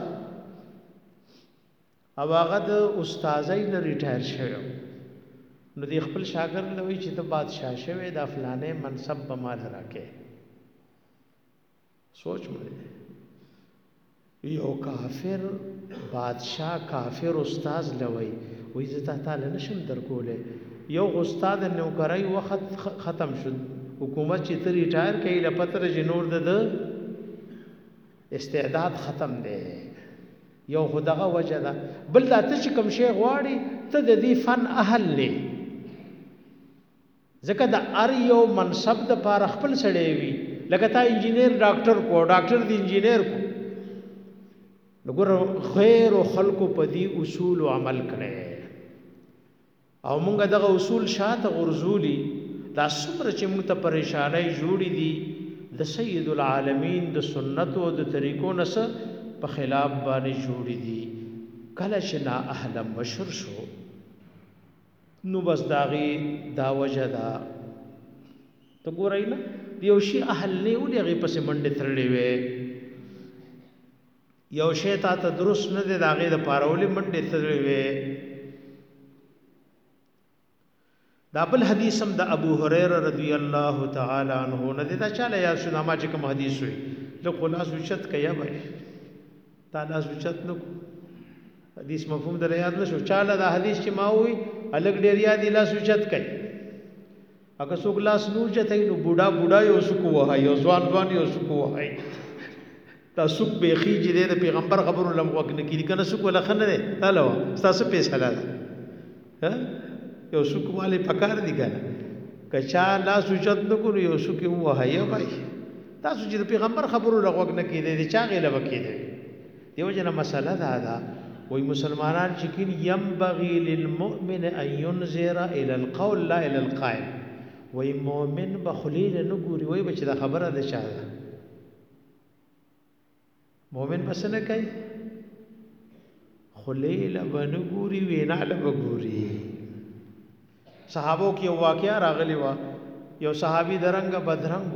او هغه د استادای نه ریټایر شوی نو د خپل شاګرد لوي چې ته بادشاہ شوی د فلانه منصب به مال راکې سوچ مې یو کافر بادشاہ کافر استاد لوي وې زه تعالی نشم درکوله یو استاد نوکرای وخت ختم شو حکومت چې ته ریټایر کړي لپاره جنور د استعداد ختم دی یو خدغه وجه ده بل دا ته چې کوم شی غواړي ته د دې فن اهل نه ځکه د ار یو منصب د پاره خپل سړی وي لکه تا انجینیر ډاکټر کو ډاکټر دی انجینیر کو وګوره خیر او خلق په دې اصول او عمل کړي او مونږ دغه اصول شاته غرزولي دا څومره چې موږ ته پریشانای جوړې دي د سید العالمین د سنت او د طریقو نس په خلاف باندې جوړې دي کله چې نا اهل مشر شو نو بس داغي دا وجدا ته ګورای نه یو شی اهل نه ولې غي پس منډه ترلې وې یو شی تا ته درست نه دی داغي د پارولې منډه ترلې وې دا بل حدیث هم د ابو هريره رضی الله تعالی عنہ نه دا چاله یا شنو ما چې کوم حدیث وي له خلاص وشت کیا به تعالی وشت نو حدیث مفهوم در یاد نشو چاله دا حدیث چې ما وي الګ ډیر یاد لاس وشت کوي اګه څوک لاس نور چته نو بوډا بوډا یو سکو وای یو ځوان ځوان یو سکو وای تا سوق به خيج دې د پیغمبر خبرو لم وګنه کې کنه سوق ولا خنه ده تعالی تاسو پیسې حلال ها یو سوق والے پکار دي کنه کچا لا سوچت نکو یو سوق وهایا بھائی تاسو چې پیغمبر خبرو لغوګ نه کیدې چا غیله وکیدې دیو جنا مسله دا دا وای مسلمانان چې کین ينبغي للمؤمن ان ينذر الى القول لا الى القائل وای مؤمن بخلیل نه ګوري وای بچ دا خبره ده چا مؤمن بس نه کوي خلیل باندې ګوري وینا له ګوري صحابو کې واقعیا راغلی و یو صحابي درنګ بدرنګ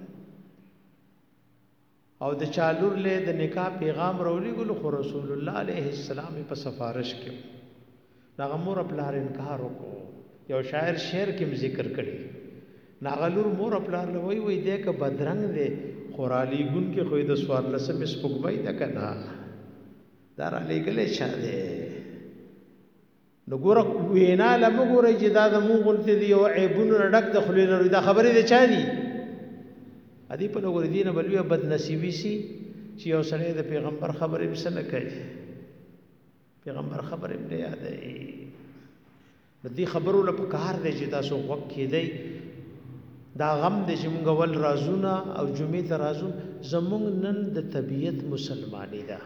او د چالور له د نکاح پیغام راولي ګل خو رسول الله عليه السلام په سفارش کې هغه مور خپل انکار وکړو یو شاعر شعر کې ذکر کړي ناغلور مور خپل لوي وي دې ک بدرنګ دې خورالی ګون کې خو د سوار لسم سپګمای ده کنه دار علی ګلې چا دې نو ګور وینا لم ګورې چې دا د مونږ غلطي دی او عیبونه ډک د خلینو دا خبرې ده چا دي ادي په لور دینه بلوي بد نصیبی سي چې یو سړی د پیغمبر خبرې مسنه کوي پیغمبر خبرې دې یادې د دې خبرو له پکار دی چې تاسو وق کېدی دا غم دې چې مونږ ول رازونه او جمعې ته رازو زمونږ نن د طبیعت مسلمانی ده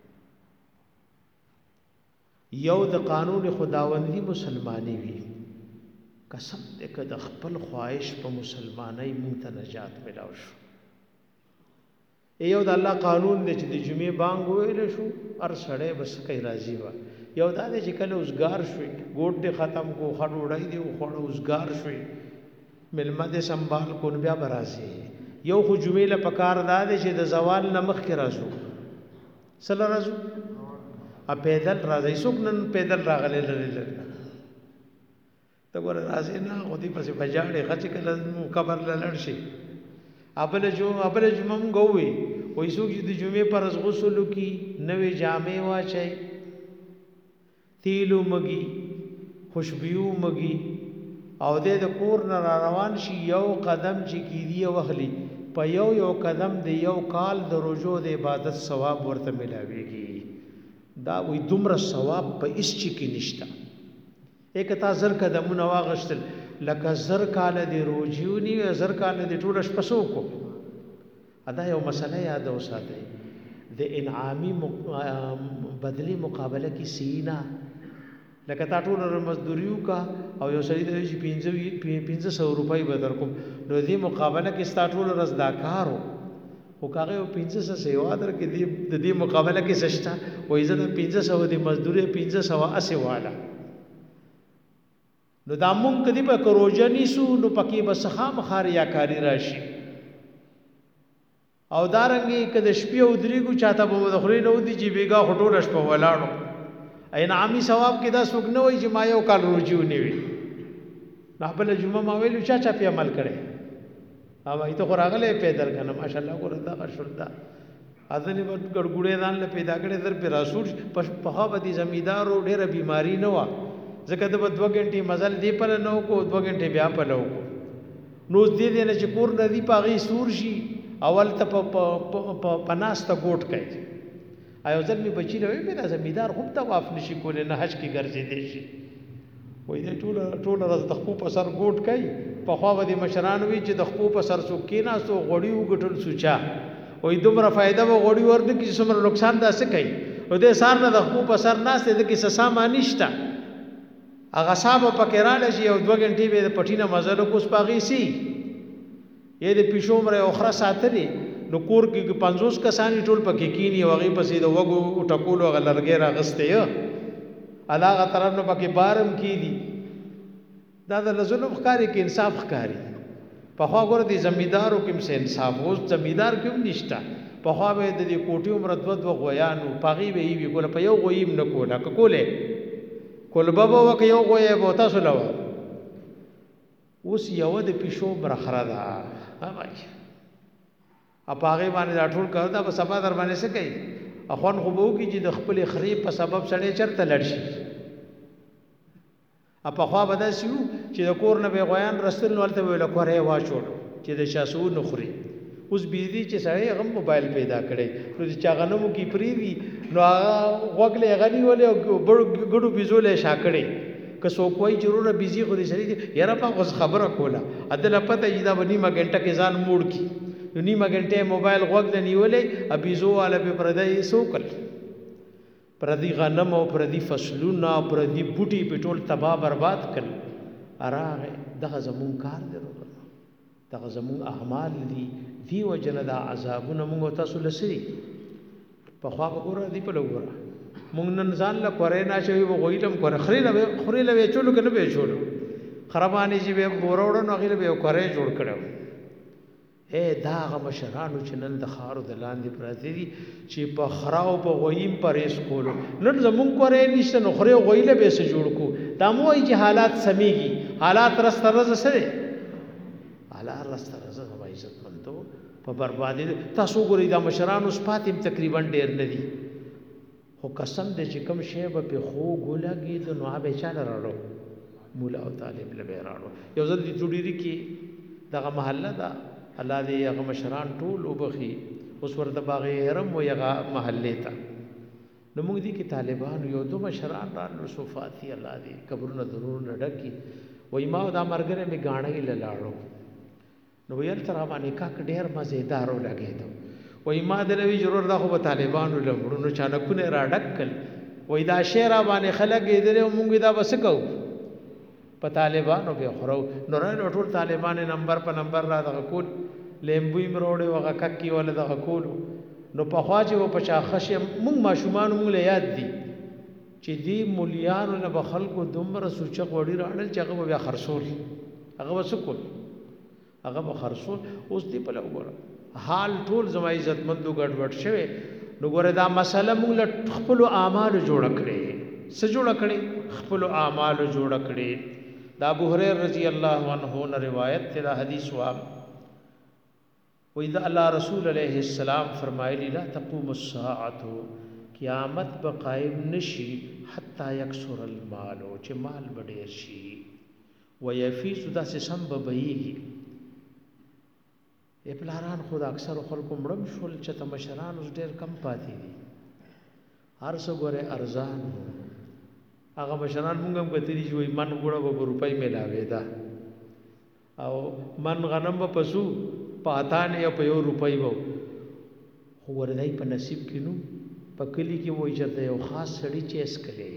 یو د قانون خداوندی مسلمانی وي قسم دې که د خپل خواهش په مسلمانۍ مونږ ته نجات ملاو شو یو د الله قانون دی چې د جمعې بانګ ویل شو هر سړی بس کوي راضي وه یو دا دی چې کله اوسګار شوي ګوټ دې ختم کو ښه ډوډۍ دې وخوړه اوسګار شوي مېلمه دې سنبال کو نو بیا به راځي یو خو جمعې له پکار دا دی چې د زوال نه مخکې راځو څه له راځو ا پیدل راځئ څوک نن پیدل راغلی لرې لرې ته ګوره راځې نه خو دې پسې بجاړې ښه چې کله قبر له لړ شي ابل جو ابل جمعه مونږ ووي وایي څوک چې د جمعې پر غسل وکړي نوې جامې واچوي تیلو مږي خوشبو مږي او دې د کور نه را روان شي یو قدم چې کیدی واخلي په یو یو قدم د یو کال د روزو د عبادت ثواب ورته ملاويږي دا وي دومره ثواب په هیڅ چی کې نشته یک تا زر قدمونه واغشتل لکه زر کال د روزيونی زر کال د ټول شپسو کو ادا یو مسله یاد اوساته د انعامي بدلی مقابله کی سینا لکه تا ټول مزدوریو کا او یو سړي د پنځه سوه روپۍ به درکوم نو دې مقابله کې ستا ټول ورځ دا کار خو که هغه پنځه سوه سیوا درکړي د دې مقابله کې څه شته وایي زه د پنځه سوه د مزدورۍ پنځه سوه اسې واله نو دا مونږ کدی په کروجه نیسو نو پکې به خامخا ریاکاري راشي او دارنګې که د شپې او درېږو چاته به د خولې نه ودي چې بېګا خو ټوله شپه ولاړو انعامي ثواب کې دا څوک نه وایي چې ما یو کال روجي ونیوي نو بله جمعه ما ویلو چا چا پې عمل کړی او ای ته خو راغلی پیدل که نه ماشاءالله ګوره دغه شول ده ځینې به ګړګوړې ځان له پیدا کړی در پې راسوټ پخوا به د زمیندارو ډېره بیماري نه وه ځکه د به دوه ګنټې مزل دې پله نه وکړو دوه ګنټې بیا پله وکړو نو اوس دې دی نه چې کور نه دي په هغې سور شي اول ته په ناسته ګوټ کوي ایو ځل مې بچي له وایي دا زمیندار هم طواف نشي کولی نه حج کې ګرځېدی شي وایي دی ټوله ټوله ورځ د خپو په سر ګوټ کوي پخوا به د مشران وي چې د خپو په سر څوک کېناست او غوړي وګټل سوچا وایي دومره فایده به غوړي ورنه کړي چې څومره نقصان داسې کوي او دې سار نه د خپو په سر ناست دی د کې څه سامان نشته هغه صاحب پکې رالی شي یو دوه ګنټې به د پټي نه مزل وکړو اوس په هغې سي یې د پیشو عمره یو خره ساتلې نو کور کې پنځوس کسان ټول پکې کېني او هغې پسې د وږو ټکولو هغه لرګی راغستی ه هغه طرف نه پکې بارم کېدي دا د ظلم ښکاري کې انصاف ښکاري پخوا ګوره د زمیندارو کې هم څه انصاف اوس زمیندار کې هم نشته پخوا به د دې کوټې عمره دوه دوه غویانو په هغې به یې وي ګوره په یو غویي هم نه کوله که کولې کولبه به وکړه یو غوی به تاسو له وه اوس یوه د پیشو عمره خره ده هغه په هغې باندې دا ټول کار دا به سبا در باندې څه کوي خوند خو به وکړي چې د خپلې خرې په سبب سړی چېرته لړ شي پخوا به داسې وو چې د کور نه به یې غویان رستل نو هلته به یې له کوره یې واچولو چې د چا څه ونه خوري اوس بجلی چې سړی هغه موبایل پیدا کړی نو چې چا غنمو کې پرېږدي نو هغه غوږ له یې هغه نیولی او ګډو بیزو له یې شا کړی که څوک وایي چې وروره بیزي خو دې سړي دی یاره ما اوس خبره کوله ادله پته چې دا به نیمه ګنټه کې ځان موړ کړي نو نیمه ګنټه موبایل غوږ له نیولی بیزو والا به پردی څه وکړل پردي غنم او پردي فصلونه او پردي بوټي په ټول تباہ برباد کړل راغې دغه زمونږ کار دی دغه زمونږ اعمال دي دی وجنه دا عذابونه موږ تاسو لسري پخوا به ګوره دی په لګوره موږ نن ځان له کورې نه شوي به غویلم کوره خرې له خورې له ویچولو که نه به چولو خرابانې چې به یې بوره وړه نو هغې له به یو کورې جوړ کړی اے دا هغه مشرانو چې نن د خارو د لاندې پراته دي چې په خره او په غویي هم پرهیز کولو نن زمونږ کورې نشته نو خورې او غویي له به یې څه جوړ کړو دا مو وایي چې حالات سمیږي حالات رسته رزه څه دی الله رسته زما عزت مندو په بربادي تاسو ګورئ دا مشران اوس پاتیم تقریبا ډیر نه دي خو قسم دې چې کوم شی به په خو ګولګي د نو به چاله راړو مولا او طالب له راړو یو ځل دې جوړی کی دغه محله دا الله دې هغه مشران ټول وبخي اوس ورته باغ حرم و یغه محله ته نو موږ دي کې طالبان یو دو مشران را صفاتی الله دې قبرونه ضرور نډکی وای ما دا مرګره می غاڼې لاړو نو ویل تر باندې کا ډېر مزیدارو لګیدو وای ما دلوي ضرور دا خو په طالبانو لمړو نو چانکونه را ډکل وای دا شعر باندې خلک دې موږ دا بس کو په طالبانو کې خورو نو رانو ټول طالبان نمبر په نمبر را دغه کول لیمبوی مروړې وغه ککی ول دغه کول نو په خواجه و په شاخشه موږ ماشومان موږ له یاد دي چې دی مولیانو نه به خلکو دومره سوچه غوړي راړل چې هغه بیا خرصول هغه وسکول هغه به خرصول اوس دی په لګوره حال ټول زما عزت مندو ګډوډ شوی نو ګوره دا مسله موږ له خپل اعمال جوړ کړي څه جوړ کړي خپل اعمال جوړ کړي دا ابو هريره رضی الله عنه نه روایت ته دا حدیث وا و اذا الله رسول علیہ السلام فرمایلی لا تقوم الساعه قیامت به قائم نشي حتا یکسر المال او چې مال بډیر شي و یفیس دا سم به بهيږي پلاران خود اکثر خلکو مړم شول چې ته مشران اوس ډیر کم پاتې دي هر څه ګوره ارزان هغه مشران مونږ هم کتلی چې وای من ګوړه به روپۍ ملاوي دا او من غنم به پسو پاتان یا په یو روپۍ وو خو وردای په نصیب کې نو په کلی کې وای چې یو خاص سړی چیس کړي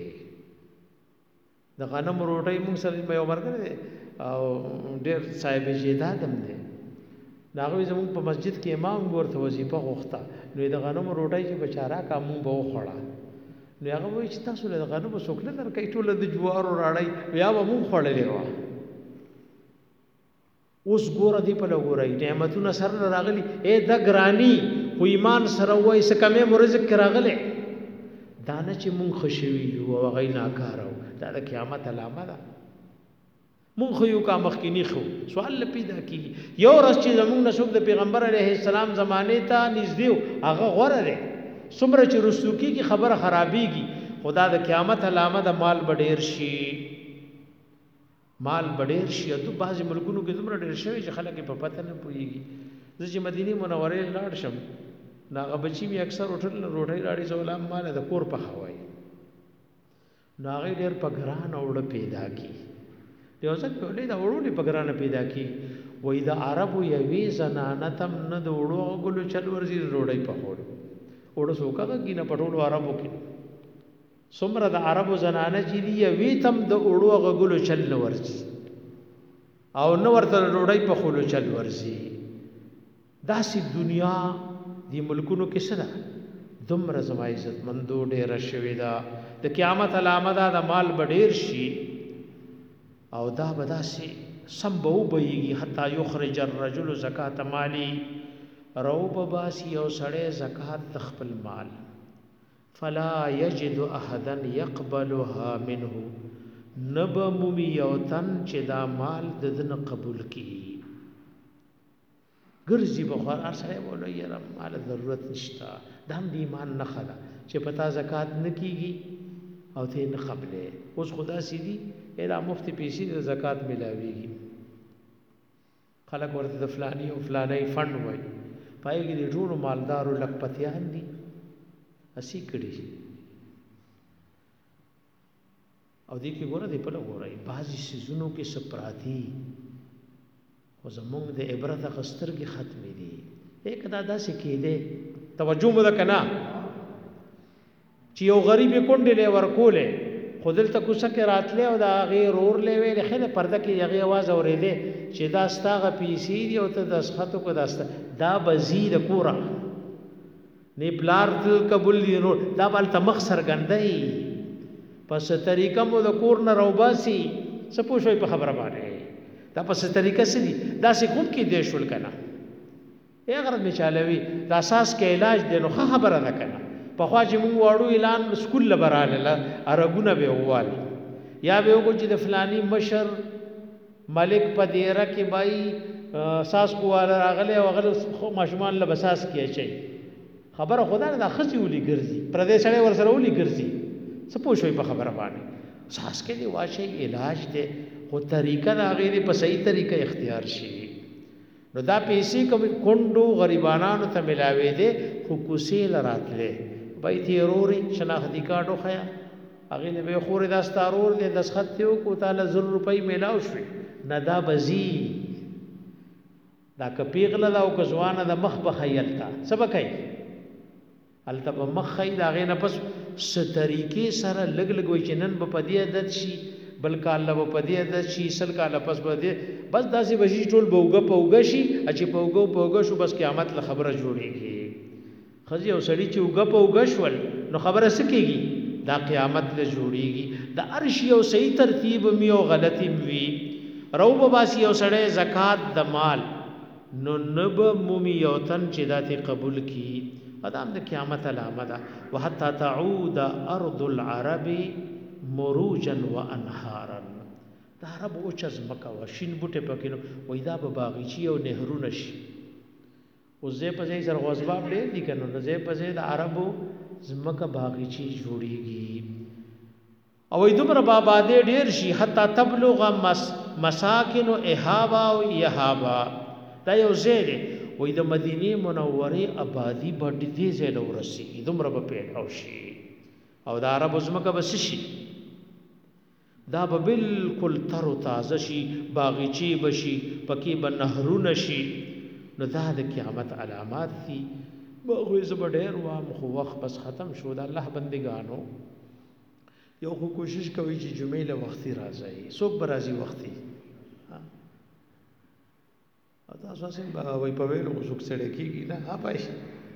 د غنم روټۍ مونږ سره په یو مرګ او ډیر صاحب جیداد هم دي داغوی زمون په مسجد کې امام ورته وظیفه غوښته نو د غنم روټۍ چې بچارا کامون به وخوړه نو هغه وایي چې تاسو له غنم څوک نه درکې ټول د جوارو راړی بیا به مون خوړلې و اوس ګوره دی په لګورای نعمتونه سره راغلي اے د ګرانی خو ایمان سره وای څه کمې مرزق راغله دانه چې مون خوشوي او هغه ناکارو دا د قیامت علامه ده مون خو یو کا مخکینی خو سوال پیدا کی یو ورځ چې زمون نسوب د پیغمبر علیه السلام زمانه ته نږدې هغه غوړه ده څومره چې رسوکی کی خبره خرابېږي خدا د قیامت علامه د مال بډیر شي مال بډیر شي ته بعضی ملکونو کې زمره ډیر شوی چې خلک په پته نه پويږي چې مدینه منوره لاړ شم ناغه بچی می اکثر هوټل روټي راړي زولام مال د کور په خوای ناغه ډیر په ګران اوړه پیدا کی یو ځکه ولې دا وړو په ګرانه پیدا کی وای دا عربو یوي زنانه تم نه د وړو غلو چل ورزي روړی په خور وړو سوکا کی نه پټول عربو کې څومره د عربو زنانه چې دی یوي تم د وړو غلو چل ورزي او نو ورته روړی په خور چل ورزي داسې دنیا دی ملکونو کې سره دومره زما عزت مندو ډېر شوی دا د قیامت علامه دا د مال بډیر شي او دا بداسي سمبو بيږي حتا يخرج الرجل زکات مالی روب باسی او سړی زکات تخپل مال فلا يجد احدا يقبلها منه نبم يوتن چې دا مال ددن قبول کی ګرځي بخار ارسره بوله یره مال ضرورت نشتا دا هم دی ایمان نه خلا چې پتا زکات نکیږي او ته نه قبله اوس خدا سیدی اله مفتی پیسې د زکات ملاويږي خلک ورته د فلانی او فلانی فند وای پایږي د ټول مالدارو لکپتیان دي اسی کړي او دې کې ګوره دې په لګورای بعضی سيزونو کې سپراتی او زمونږ د عبرت غستر کې ختمې دي یک دا داسې کېده توجه مو ده کنه چې یو غریب کونډې له ورکولې خودل ته کوڅه کې راتلې او دا غیر اور لې وې خله پرده کې یغه आवाज اورېدې چې دا ستاغه پیسې دی او ته د اسخطو کو داسته دا بزید کورا نه پلار تل قبول دی نو دا بل تمخ سرګندای پس طریقه مو د کور نه روباسي سپوږی په خبره باندې دا پس طریقه سدي دا سې کوم کې دی شول کنه یې غره مثالوي دا اساس کې علاج دی نو خبره ده کنه په خوا چې مونږ واړو اعلان سکول لبراله ارګونه به ووال یا به وګو چې د فلانی مشر ملک پدیره کې بای ساس کوواله راغلی او هغه ماشومان له بساس کې چي خبره خدا نه د خزي ولي ګرځي پردې سړی ور سره ولي ګرځي څه پوه شوي په خبره باندې ساس کې دی واشه علاج دی خو طریقه د هغې دی په صحیح طریقه اختیار شي نو دا پیسې کوم کونډو غریبانانو ته ملاوې دی خو کوسې له راتلې بای تیرورې شناختی کارډ وښیه هغې نه به یې خورې دا ستا رور دی دسخط دې وکړو تاله زر روپۍ میلاو شوې نه دا به ځي دا که پیغله ده او که ځوانه ده مخ به ښایي هلته څه به کوي هلته به مخ ښایي د هغې نه پس څه طریقې سره لږ لږ وایي چې نن به په دې عادت شي بل کال به په دې عادت شي سل کاله پس به دې بس داسې به شي ټول به اوږه په اوږه شي چې په اوږه په اوږه شو بس قیامت له خبره جوړېږي ښځې او سړي چې اوږه په اوږه شول نو خبره څه کېږي دا قیامت له جوړېږي د هر شي یو صحیح ترتیب وي او غلطي وي رو به باسي یو سړی زکات د مال نو نه به مومي یو تن چې دا ترې قبول کړي دا هم د قیامت علامه ده وحتی تعود ارض العرب مروجا وانهارا د عرب اوچه ځمکه وه شین بوټی پکې نو وایي دا به باغچې او نهرونه شي اوس ځای په ځای سره غوزباب ډېر دي که نو نو ځای په ځای د عربو ځمکه باغچې جوړېږي او وایي دومره به آبادۍ ډېر شي حتی تبلغ مس مساکن و احابا او یحابا دا یو ځای دی وایي د مدینې منورې آبادي به دې ځای له ورسېږي دومره به پیدا شي او د عربو ځمکه به څه شي دا به بالکل تر و تازه شي باغچې به شي پکې به نهرونه شي نو دا د قیامت علامات دي هغوی زه به ډېر وایم خو وخت بس ختم شو د الله بندګانو یو خو کوشش کوي چې جمعې له وختي راځئ څوک به راځي وختي او تاسو هسې به وایي په ویلو خو څوک ستړی کېږي نه ها پای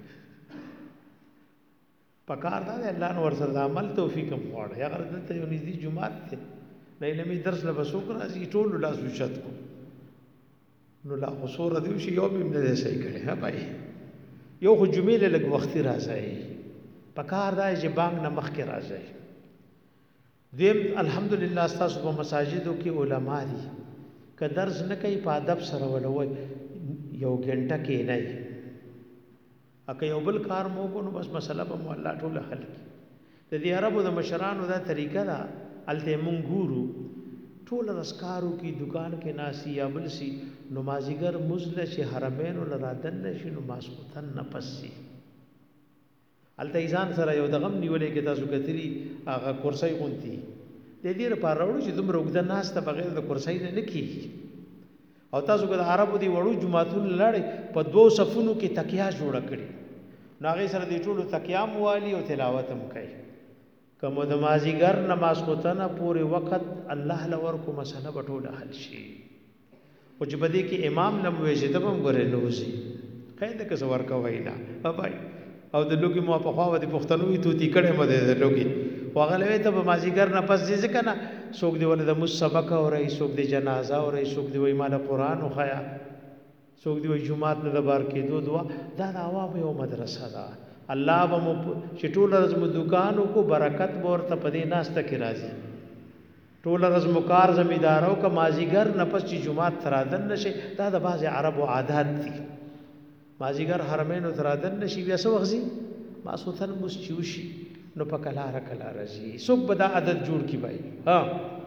پکار دا دی الله نو ورسره د عمل توفیق هم غواړي هغه دلته یو نږدې جومات دی د علمي درس له به څوک راځي ټولو لاس اوچت کړو نو لا خو څوره دی وشي یو به هم نه دی صحیح کړی ها پای یو خو جمعې له لږ وختي راځئ پکار دا دی چې بانګ نه مخکې راځئ دویم الحمدلله ستاسو په مساجدو کې علما دي که درس نه کوي په ادب سره وله وایي یو ګنټه کښېنئ اکه یو بل کار مو کو نو بس مسله به مو الله ټوله حل کړي د دې عربو د مشرانو دا طریقه ده هلته مونږ ګورو ټوله رسکارو کې دکان کې ناسي یا بل سي نو مازدیګر مزد له چې حرمینو له رادننه شي نو ماسخوتن نه پس سي هلته یې ځان سره یو دغم نیولی کې تاسو کتلي هغه کرسۍ غوندې د دې لپاره راوړو چې دومره اوږده ناسته بغیر د کرسۍ نه نه کېږي او تاسو که د عربو دی وړو جوماتونو لاړئ په دوو صفونو کې تکیا جوړه کړي نو هغې سره د ټولو تکیا هم والي او تلاوت هم کوي که مو د مازدیګر نه ماسخوتنه پورې وخت الله له ورکو مسله به ټوله حل شي خو چې په دې کې امام نه م وایي چې ته به هم ګورې نه وځي خیر ده که څه ورکوئ نه بای او د لوګي مو پخوا به د پښتنو وي توتي کړی مه دی د لوګي خو هغه له ته به مازدیګر نه پس ځي ځکه نه څوک دې ولې د مونځ سبق اورئ څوک دې جنازه اورئ څوک دې وایي ما له قرآن وښیه څوک دې وایي جومات نه د بار کېدو دعا دا د عوامو یو مدرسه ده الله به مو چې ټوله ورځ مو دوکان وکړو برکت به ورته په دې ناسته کې راځي ټوله ورځ مو کار زمینداره وکړه مازدیګر نه پس چې جومات ته رادن نه شي دا د بعضې عربو عادات دي مازدیګر حرمینو ته رادن نه شي بیا څه وخت ځي ماسخوتن مونځ چې وشي نو په کلاره کلاره ځي څوک به دا عادت جوړ کړي بھائی ها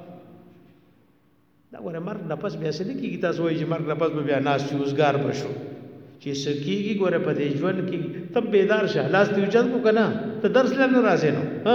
دا ګوره مرګ نه پس بیا څه نه کېږي تاسو وایي چې مرګ نه پس به بیا ناست شي اوزګار به شو چې څه کېږي ګوره په دې ژوند کې ته بیدار شه لاس دې اوچت کړو که نه ته درس له نه راځې نو ها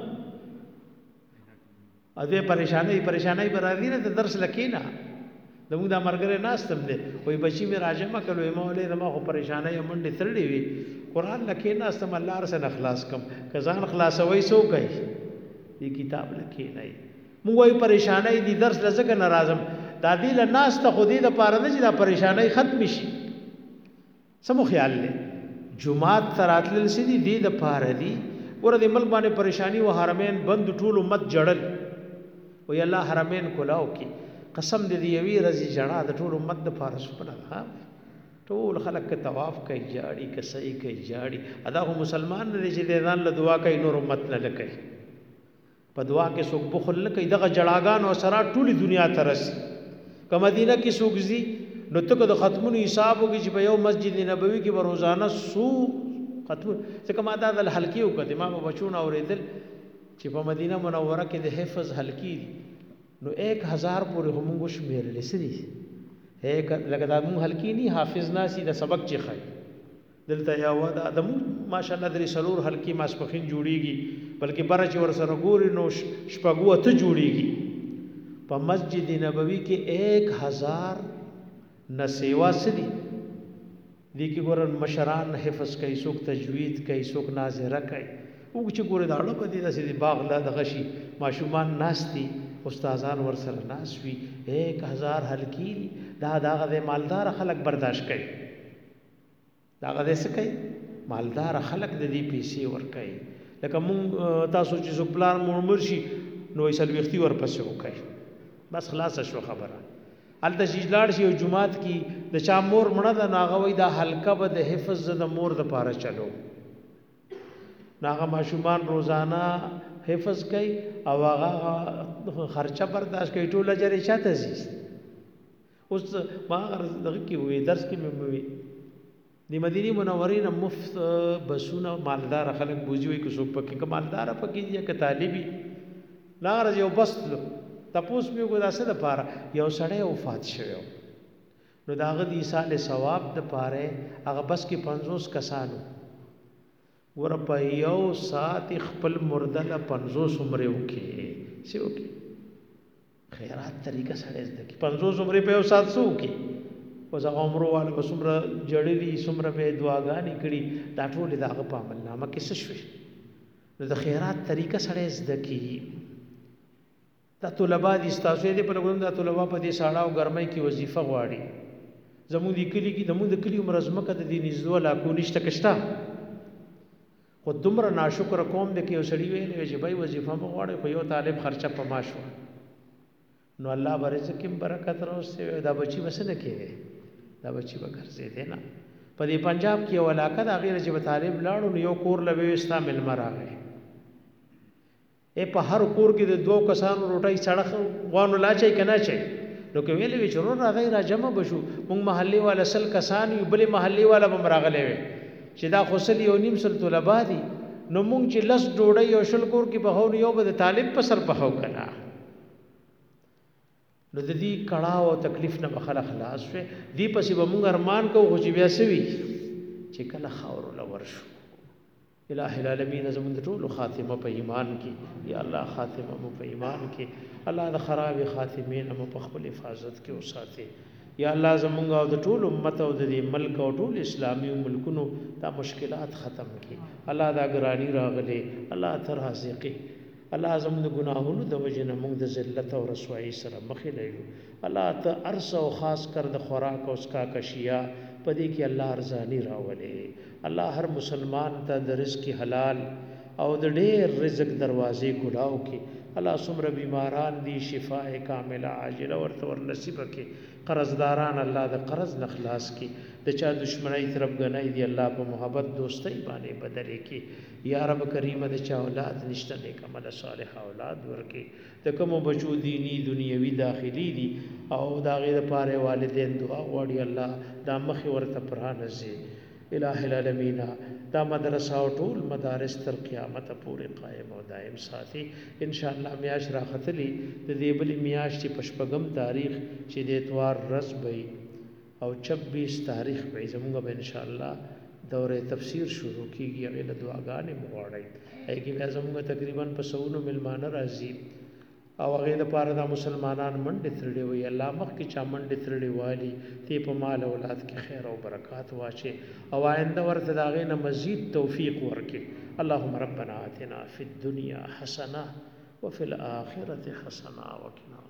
او دې پریشانۍ پریشانۍ به راځي نه ته درس له کښېنه زموږ دا ملګری ناست هم دی وایي بچي مې راجمع کړل وایي ما ولې زما خو پریشانۍ او منډې تړلې وي قرآن له کښېناستم الله هر څه نه خلاص کړم که ځان خلاصوئ څه وکئ دې کتاب له کښېنئ مونږ وایو پریشانۍ دي درس له ځکه نه راځم دا دې له ناسته خو دې دپاره نه چې دا پریشانۍ ختمې شي څه مو خیال دی جومات ته راتلل څه دي دې دپاره دي ګوره دې ملک باندې پریشاني و حرمین بند ټول امت جړل وایي الله حرمین کلاو کړي قسم دې د یوې ورځې ژړا د ټول امت دپاره سپنه ده ټول خلک که طواف کوي جاړي که سعی کوي جاړي ادا خو مسلمان نه دی چې دی ځان له دعا کوي نور امت نه نه کوي په دعا کې څوک بخل نه کوي دغه جړاګانو سره ټولې دنیا ته رسي که مدینه کې څوک ځي نو ته د ختمونو حساب وکړي چې په یو مسجد نبوي کې به روزانه سو ختم ځکه ما دا د حلقې وکړې ما به بچونه اورېدل چې په مدینه منوره کې د حفظ حلقې دي نو ایک هزار پورې هم موږ شمېرلې څه دي ایک لکه دا موږ حلقې نه حافظ ناسي د سبق چې ښایي دلته یو دا د موږ ماشاءالله درې څلور حلقې ماسپښین جوړېږي بلکې بره چې ورسره ګوري نو شپږ اته جوړېږي په مسجد نبوي کې ایک هزار نه سیوا څه دي دې کې ګورن مشران حفظ کوي څوک تجوید کوي څوک ناظره کوي وګ چې ګوره دا اړه په دې داسې د باغ لا د غشي ماشومان ناستي استادان ورسره ناس وي ایک هزار حلقې دا دغه د مالدار خلک برداشت کوي دغه د څه کوي مالدار خلک د دې پیسې ور کوي لکه مونږ تاسو چې څوک پلان مور مرشي نو یې سلويختي ورپسې وکړي بس خلاص شو خبره هلته چې لاړ شي یو جومات کې د چا مور مړه ده نو هغه وایي دا حلقه به د حفظ د مور دپاره چلو نو هغه ماشومان روزانه حفظ کوي او هغه خرچه برداشت کوي ټول اجر یې چاته ځي اوس ما هغه دغه کې ووي درس کې مې ووي د مدینې منورې نه مفت بسونه مالداره خلک بوځي وایي که څوک پکې که مالداره پکې دي که طالبي نه هغه یو بس تپوس مې وکړو دا څه دپاره یو سړی وفات شوی نو د هغه د ایصال ثواب دپاره هغه بس کې پنځوس کسانو ګوره په یو ساعت خپل مرده له پنځوس عمرې وکړي څه وکړي خیرات طریقه سړی زده کړي پنځوس عمرې په یو ساعت څه وکړي اوس هغه عمرو والا به څومره جړلي څومره به یې دعاګانې کړي دا ټولې د هغه په عملنامه کې څه شوي نو د خیرات طریقه سړی زده کړي دا طلبا دي ستاسو دې په لګون دا طلبا په دې ساړه او ګرمۍ کې وظیفه غواړي زموږ د کلی کې زموږ د کلی عمر ازمکه د دې نږدې علاقو نشته کشته خو دومره ناشکر قوم د کې یو سړي ویلې چې بھائی وظیفه مو غواړي خو یو طالب خرچه په ما شو نو الله به رزق کې برکت راوستي دا بچي بس نه کېږي دا بچي به ګرځېدی نه په دې پنجاب کې یو علاقه د هغې چې به طالب لاړو نو یو کور له ویې ستا مېلمه راغی ای په هر کور کې د دوو کسانو روټۍ سړه غوانو لا چای که نه چای نو که ویلې وي چې ورور راغی را جمع به شو مونږ محلې والا سل کسان یو بلې محلې والا به م راغلی وی چې دا خو سل یو نیم سل طلبا دي نو مونږ چې لس ډوډۍ یو شل کور کې پخو نو یو به د طالب په سر پخو که نه نو د دې کړاو او تکلیف نه به خلک خلاص شوې دې پسې به مونږ ارمان کوو خو چې بیا څه وي چې کله خاورو له ورشو الہ العالمین زمون د ټولو خاتمه په ایمان کې یا الله خاتمه مو په ایمان کې الله د خراب خاتمین مو په خپل حفاظت کې وساتي یا الله زمونږ او د ټول امت او د ملک او ټول اسلامي ملکونو دا مشکلات ختم کړي الله دا ګرانی راغلي الله تر حاضقي الله زموږ د ګناهونو د وجې نه موږ د ذلت او رسوایي سره مخې لایو الله ته ارس او خاص کر د خوراک او اسکا کشیا په دې کې الله ارزانی راولي الله هر مسلمان ته د رزق حلال او د ډېر رزق دروازې ګلاو کې الله څومره بیماران دي شفاء کامله عاجله ورته ور نصیب کړي قرضداران الله د قرض نه خلاص کړي د چا دشمنی طرف ګنای دی الله په محبت دوستۍ باندې بدلې کړي یا رب کریم د چا اولاد نشته نیک عمل صالح اولاد ورکړي د کوم بچو دینی دنیوي داخلي دي او د هغې دپاره والدین دعا غواړي الله دا مخې ورته پرانځي الہ العالمین دا مدرسه او ټول مدارس تر قیامت پورې قائم او دائم ساتي ان شاء الله میاش راختلی د دې بلې میاشتې په شپږم تاریخ چې د اتوار ورځ به او چھبیس تاریخ به زموږ به ان شاء الله دوره تفسیر شروع کیږي هغې له دعاګانې مو غواړئ هغې کې بیا زموږ تقریبا په سوونو میلمانه راځي او هغې دپاره دا مسلمانان منډې ترړې وي الله مخکې چا منډې ترړې والي تی په مال اولاد کې خیر او برکات واچې او آینده ورته د هغې نه مزید توفیق ورکړي اللهم ربنا آتنا فی الدنیا حسنه وفي الآخرة حسنه وقنا